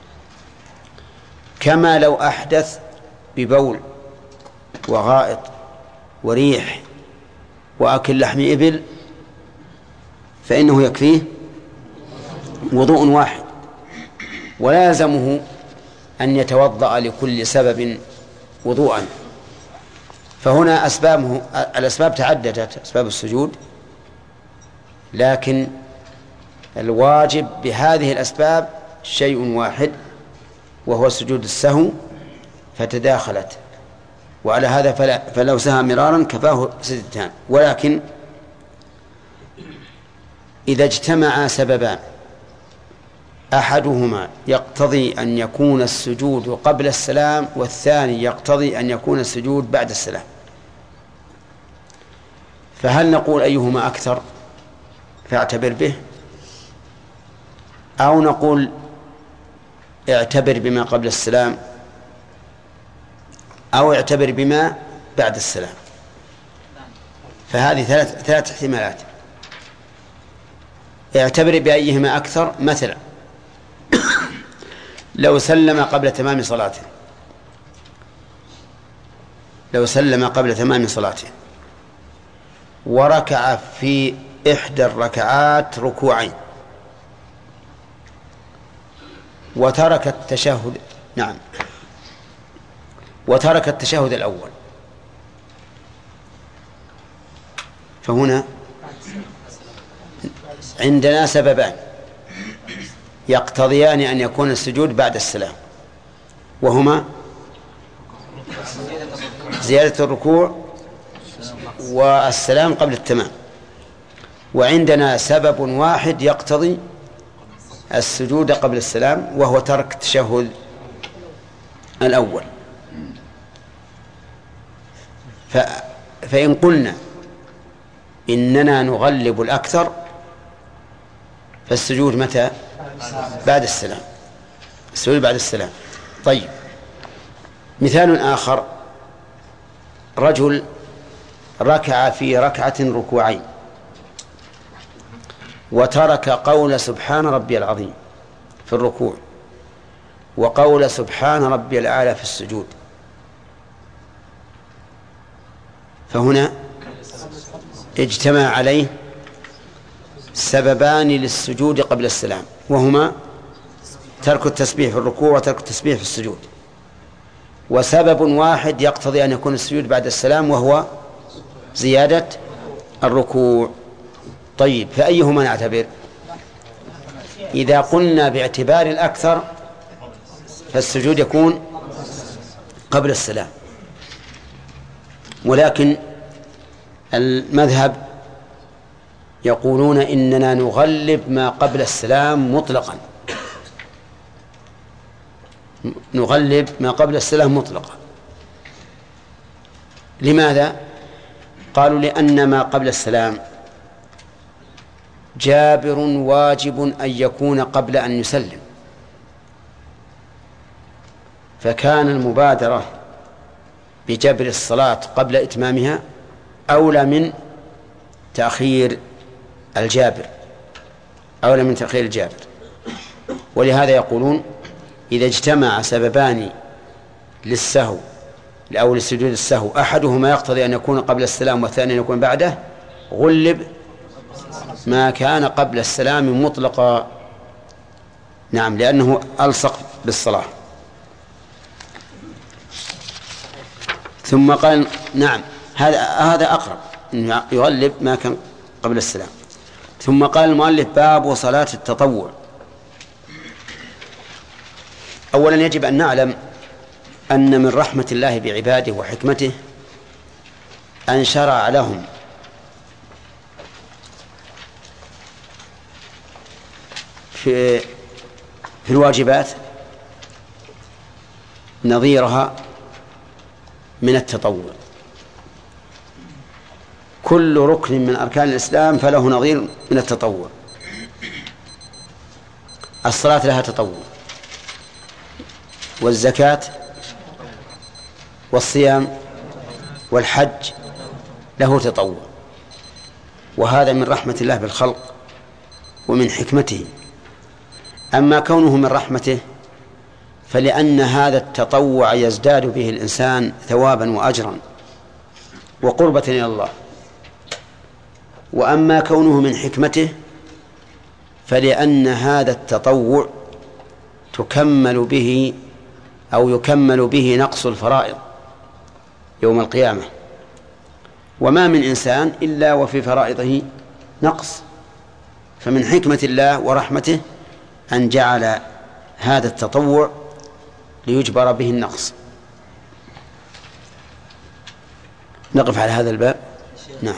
[SPEAKER 3] كما لو أحدث ببول وغائط وريح وأكل لحم إبل فإنه يكفيه وضوء واحد، ولا يلزمه أن يتوضأ لكل سبب وضوءا. فهنا أسبابه الأسباب تعددت، أسباب السجود، لكن الواجب بهذه الأسباب شيء واحد وهو سجود السهو، فتداخلت، وعلى هذا فلا فلو سهى مرارا كفاه سجدتان. ولكن إذا اجتمع سببان أحدهما يقتضي أن يكون السجود قبل السلام والثاني يقتضي أن يكون السجود بعد السلام، فهل نقول أيهما أكثر فاعتبر به، أو نقول اعتبر بما قبل السلام، أو اعتبر بما بعد السلام؟ فهذه ثلاث ثلاث احتمالات. اعتبر بأيهما أكثر. مثلا لو سلم قبل تمام صلاته لو سلم قبل تمام صلاته وركع في إحدى الركعات ركوعين وترك التشهد نعم وترك التشهد الأول، فهنا عندنا سببان يقتضيان أن يكون السجود بعد السلام، وهما زيادة الركوع والسلام قبل التمام، وعندنا سبب واحد يقتضي السجود قبل السلام وهو ترك التشهد الأول. ف... فإن قلنا إننا نغلب الأكثر فالسجود متى؟ بعد السلام. السجود بعد السلام. طيب، مثال آخر: رجل ركع في ركعة ركوعين وترك قول سبحان ربي العظيم في الركوع وقول سبحان ربي الأعلى في السجود، فهنا اجتمع عليه سببان للسجود قبل السلام، وهما ترك التسبيح في الركوع وترك التسبيح في السجود، وسبب واحد يقتضي أن يكون السجود بعد السلام وهو زيادة الركوع. طيب، فأيهما نعتبر؟ إذا قلنا باعتبار الأكثر فالسجود يكون قبل السلام، ولكن المذهب يقولون إننا نغلب ما قبل السلام مطلقا، نغلب ما قبل السلام مطلقا. لماذا؟ قالوا لأن ما قبل السلام جابر واجب أن يكون قبل أن يسلم، فكان المبادرة بجبر الصلاة قبل إتمامها أولى من تأخير الجابر أولى من تأخير الجابر ولهذا يقولون إذا اجتمع سببان للسهو أو لسجود السهو أحدهما يقتضي أن يكون قبل السلام والثاني أن يكون بعده، غلب ما كان قبل السلام مطلقا. نعم، لأنه ألصق بالصلاة. ثم قال نعم هذا هذا أقرب، إنه يغلب ما كان قبل السلام. ثم قال المؤلف: باب صلاة التطوع. أولا يجب أن نعلم أن من رحمة الله بعباده وحكمته أن شرع لهم في في الواجبات نظيرها من التطوع. كل ركن من أركان الإسلام فله نظير من التطوع. الصلاة لها تطوع، والزكاة والصيام والحج له تطوع، وهذا من رحمة الله بالخلق ومن حكمته. أما كونه من رحمته فلأن هذا التطوع يزداد به الإنسان ثوابا وأجرا وقربة إلى الله. وأما كونه من حكمته فلأن هذا التطوع تكمل به أو يكمل به نقص الفرائض يوم القيامة، وما من إنسان إلا وفي فرائضه نقص، فمن حكمة الله ورحمته أن جعل هذا التطوع ليجبر به النقص. نقف على هذا الباب. نعم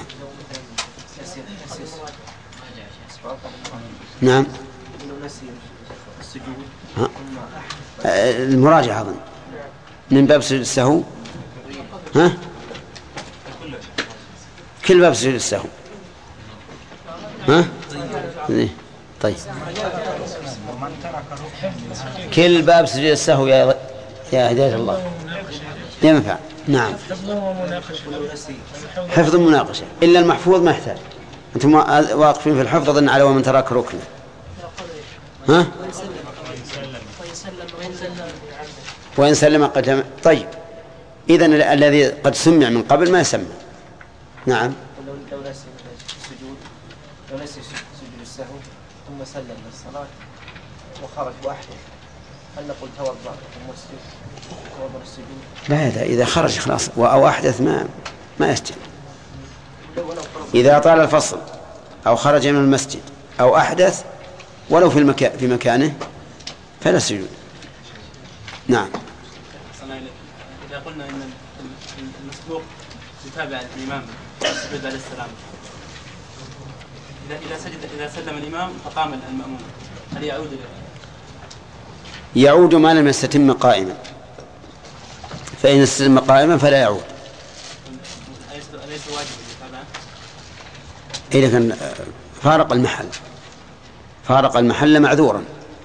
[SPEAKER 3] نعم المراجعة أظن من باب سجود السهو. ها؟ كل باب سجود السهو. ها؟ طيب، كل باب سجود السهو يا يا هداية الله ينفع. نعم، حفظ مناقشة إلا المحفوظ ما يحتاج. أنتم واقفين في الحفظ أظن على ومن ترك ركنه. ها؟ وإن سلم قد. طيب، إذن الذي قد سمع من قبل ما يسمع. نعم.
[SPEAKER 2] لو لو نسي السجود لو نسي سجود السهو ثم سلم للصلاة وخرج وأحدث، هل نقول توضأ المسجد توضأ السجود؟
[SPEAKER 3] لا، هذا إذا خرج خلاص أو أحدث ما ما يسجد. إذا طال الفصل أو خرج من المسجد أو أحدث ولو في المكان في مكانه فلا سجود. نعم.
[SPEAKER 18] إذا قلنا إن المسبوق يتابع الإمام يسجد عليه السلام، إذا إذا سجد إذا سلم الإمام فقام المأموم، هل يعود إليه؟
[SPEAKER 3] يعود ما لم يستتم قائما، فإن استتم قائما فلا يعود.
[SPEAKER 18] أليس واجب يتابع؟
[SPEAKER 3] إذا كان فارق المحل فارق المحل معذورا.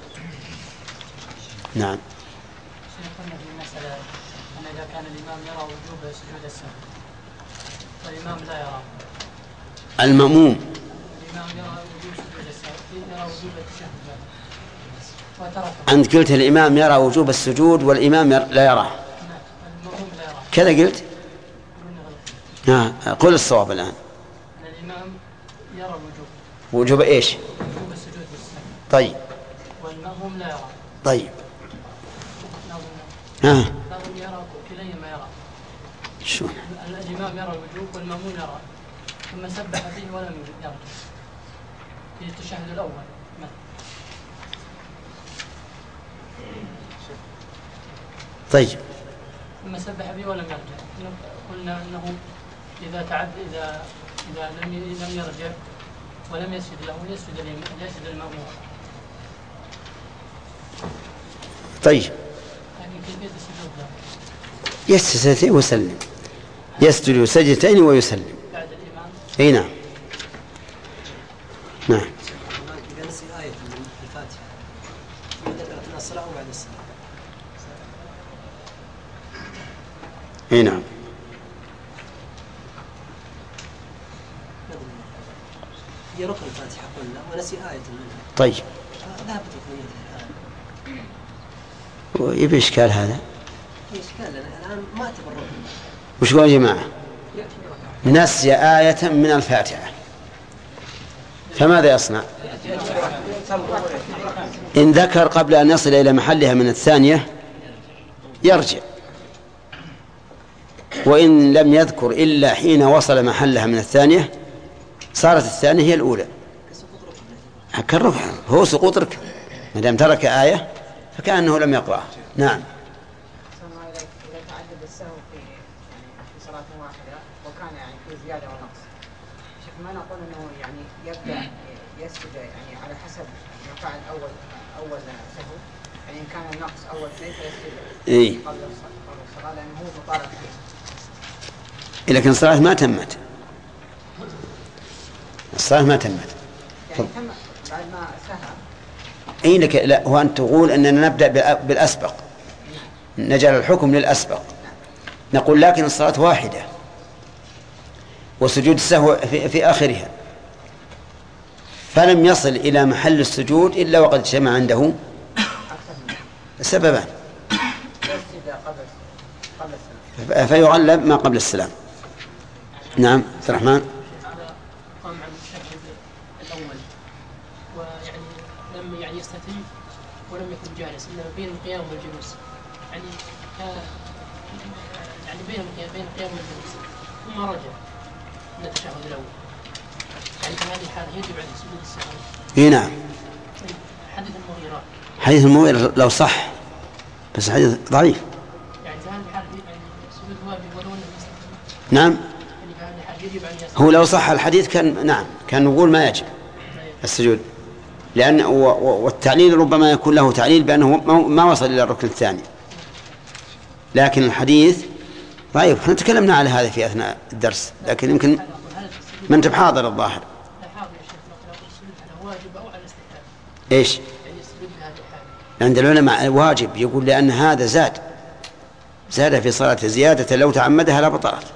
[SPEAKER 3] نعم.
[SPEAKER 19] شيخنا في المسألة أن إذا كان الإمام يرى وجوب سجود السهو والإمام لا يرى.
[SPEAKER 3] المأموم.
[SPEAKER 19] الإمام يرى وجوب سجود السهو يرى وجوب التشهد وتركه.
[SPEAKER 3] أنت قلت الإمام يرى وجوب السجود والإمام لا يراه.
[SPEAKER 19] المأموم لا يرى.
[SPEAKER 3] كذا قلت؟ ها قل الصواب الآن.
[SPEAKER 19] الإمام يرى وجوب.
[SPEAKER 3] وجوب إيش؟
[SPEAKER 19] وجوب السجود والسهو.
[SPEAKER 3] طيب.
[SPEAKER 19] والمأموم لا يرى.
[SPEAKER 3] طيب. ها.
[SPEAKER 19] بعضهم يرى كليهما يرى.
[SPEAKER 3] شو؟
[SPEAKER 19] الإمام يرى الوجوب والمأموم يرى ثم سبح فيه ولم يرجع في التشهد الأول مثلا.
[SPEAKER 3] طيب.
[SPEAKER 19] ثم سبح به ولم يرجع. قلنا أنه إذا تعد إذا إذا لم لم يرجع ولم يسجد له يسجد يسجد المأموم.
[SPEAKER 3] طيب.
[SPEAKER 19] يعني كيفية السجود له؟
[SPEAKER 3] يسجد سجدتين ويسلم. يسجد سجدتين ويسلم.
[SPEAKER 19] بعد الإمام.
[SPEAKER 3] أي نعم. نعم.
[SPEAKER 5] إذا نسي آية من الفاتحة ذكرت من الصلاة وبعد الصلاة.
[SPEAKER 3] أي نعم.
[SPEAKER 5] هي ركن الفاتحة قلنا ونسي آية منها.
[SPEAKER 3] طيب.
[SPEAKER 5] ذهبت ركنيتها الآن.
[SPEAKER 3] ويبي إشكال هذا؟
[SPEAKER 5] إشكال لنا الآن ما تبرر.
[SPEAKER 3] وش قول يا جماعة؟ نسي آية من الفاتحة فماذا يصنع؟ إن ذكر قبل أن يصل إلى محلها من الثانية يرجع، وإن لم يذكر إلا حين وصل محلها من الثانية صارت الثانية هي الأولى. كالركع هو سقوط ركع ما دام ترك آية فكأنه لم يقرأ. نعم.
[SPEAKER 20] إذا تعدد السهو في في صلاة واحدة وكان يعني في زيادة ونقص، شيخ ما نقول إنه يعني يبدأ يسجد يعني على حسب ما فعل أول أول سهو، يعني إن كان النقص أول شيء فيسجد
[SPEAKER 3] إيه.
[SPEAKER 20] قبل الصلاة لأنه هو مطالب فيه.
[SPEAKER 3] لكن الصلاة ما تمت. الصلاة ما تمت.
[SPEAKER 20] يعني تم بعد ما سهى.
[SPEAKER 3] أي لك لا هو أن تقول أننا نبدأ بالأسبق نجعل الحكم للأسبق. نقول لكن الصلاة واحدة وسجود السهو في, في آخرها، فلم يصل إلى محل السجود إلا وقد اجتمع عنده سببان فيغلب ما قبل السلام. نعم عبد الرحمن.
[SPEAKER 19] قام عن التشهد الأول ويعني لم يعني يستتم ولم يكن جالس إنما بين القيام والجلوس، يعني يعني بين بين القيام والجلوس ثم رجع من التشهد الأول، يعني في هذه الحالة يجب عليه سجود السهو.
[SPEAKER 3] إيه نعم.
[SPEAKER 19] حديث المغيرة.
[SPEAKER 3] حديث المغيرة لو صح بس حديث ضعيف.
[SPEAKER 19] يعني في هذه الحالة يعني سجود واجب ولو أنه يستتم.
[SPEAKER 3] نعم. هو لو صح الحديث كان نعم كان نقول ما يجب السجود، لأن والتعليل ربما يكون له تعليل بأنه ما وصل إلى الركن الثاني، لكن الحديث ضعيف. احنا تكلمنا على هذا في أثناء الدرس لكن يمكن ما انت بحاضر الظاهر. ايش عند العلماء واجب، يقول لأن هذا زاد زاد في صلاة زيادة لو تعمدها لبطلت.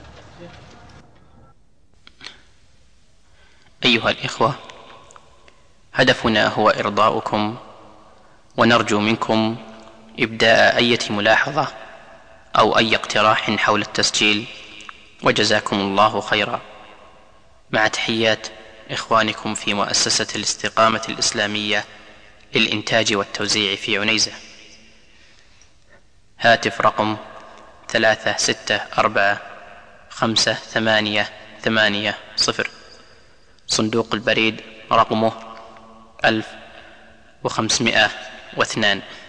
[SPEAKER 1] أيها الإخوة، هدفنا هو إرضاؤكم ونرجو منكم إبداء أي ملاحظة أو أي اقتراح حول التسجيل، وجزاكم الله خيرا. مع تحيات إخوانكم في مؤسسة الاستقامة الإسلامية للإنتاج والتوزيع في عنيزة. هاتف رقم ثلاثة ستة أربعة خمسة ثمانية ثمانية صفر. صندوق البريد رقمه ألف وخمسمائة واثنان.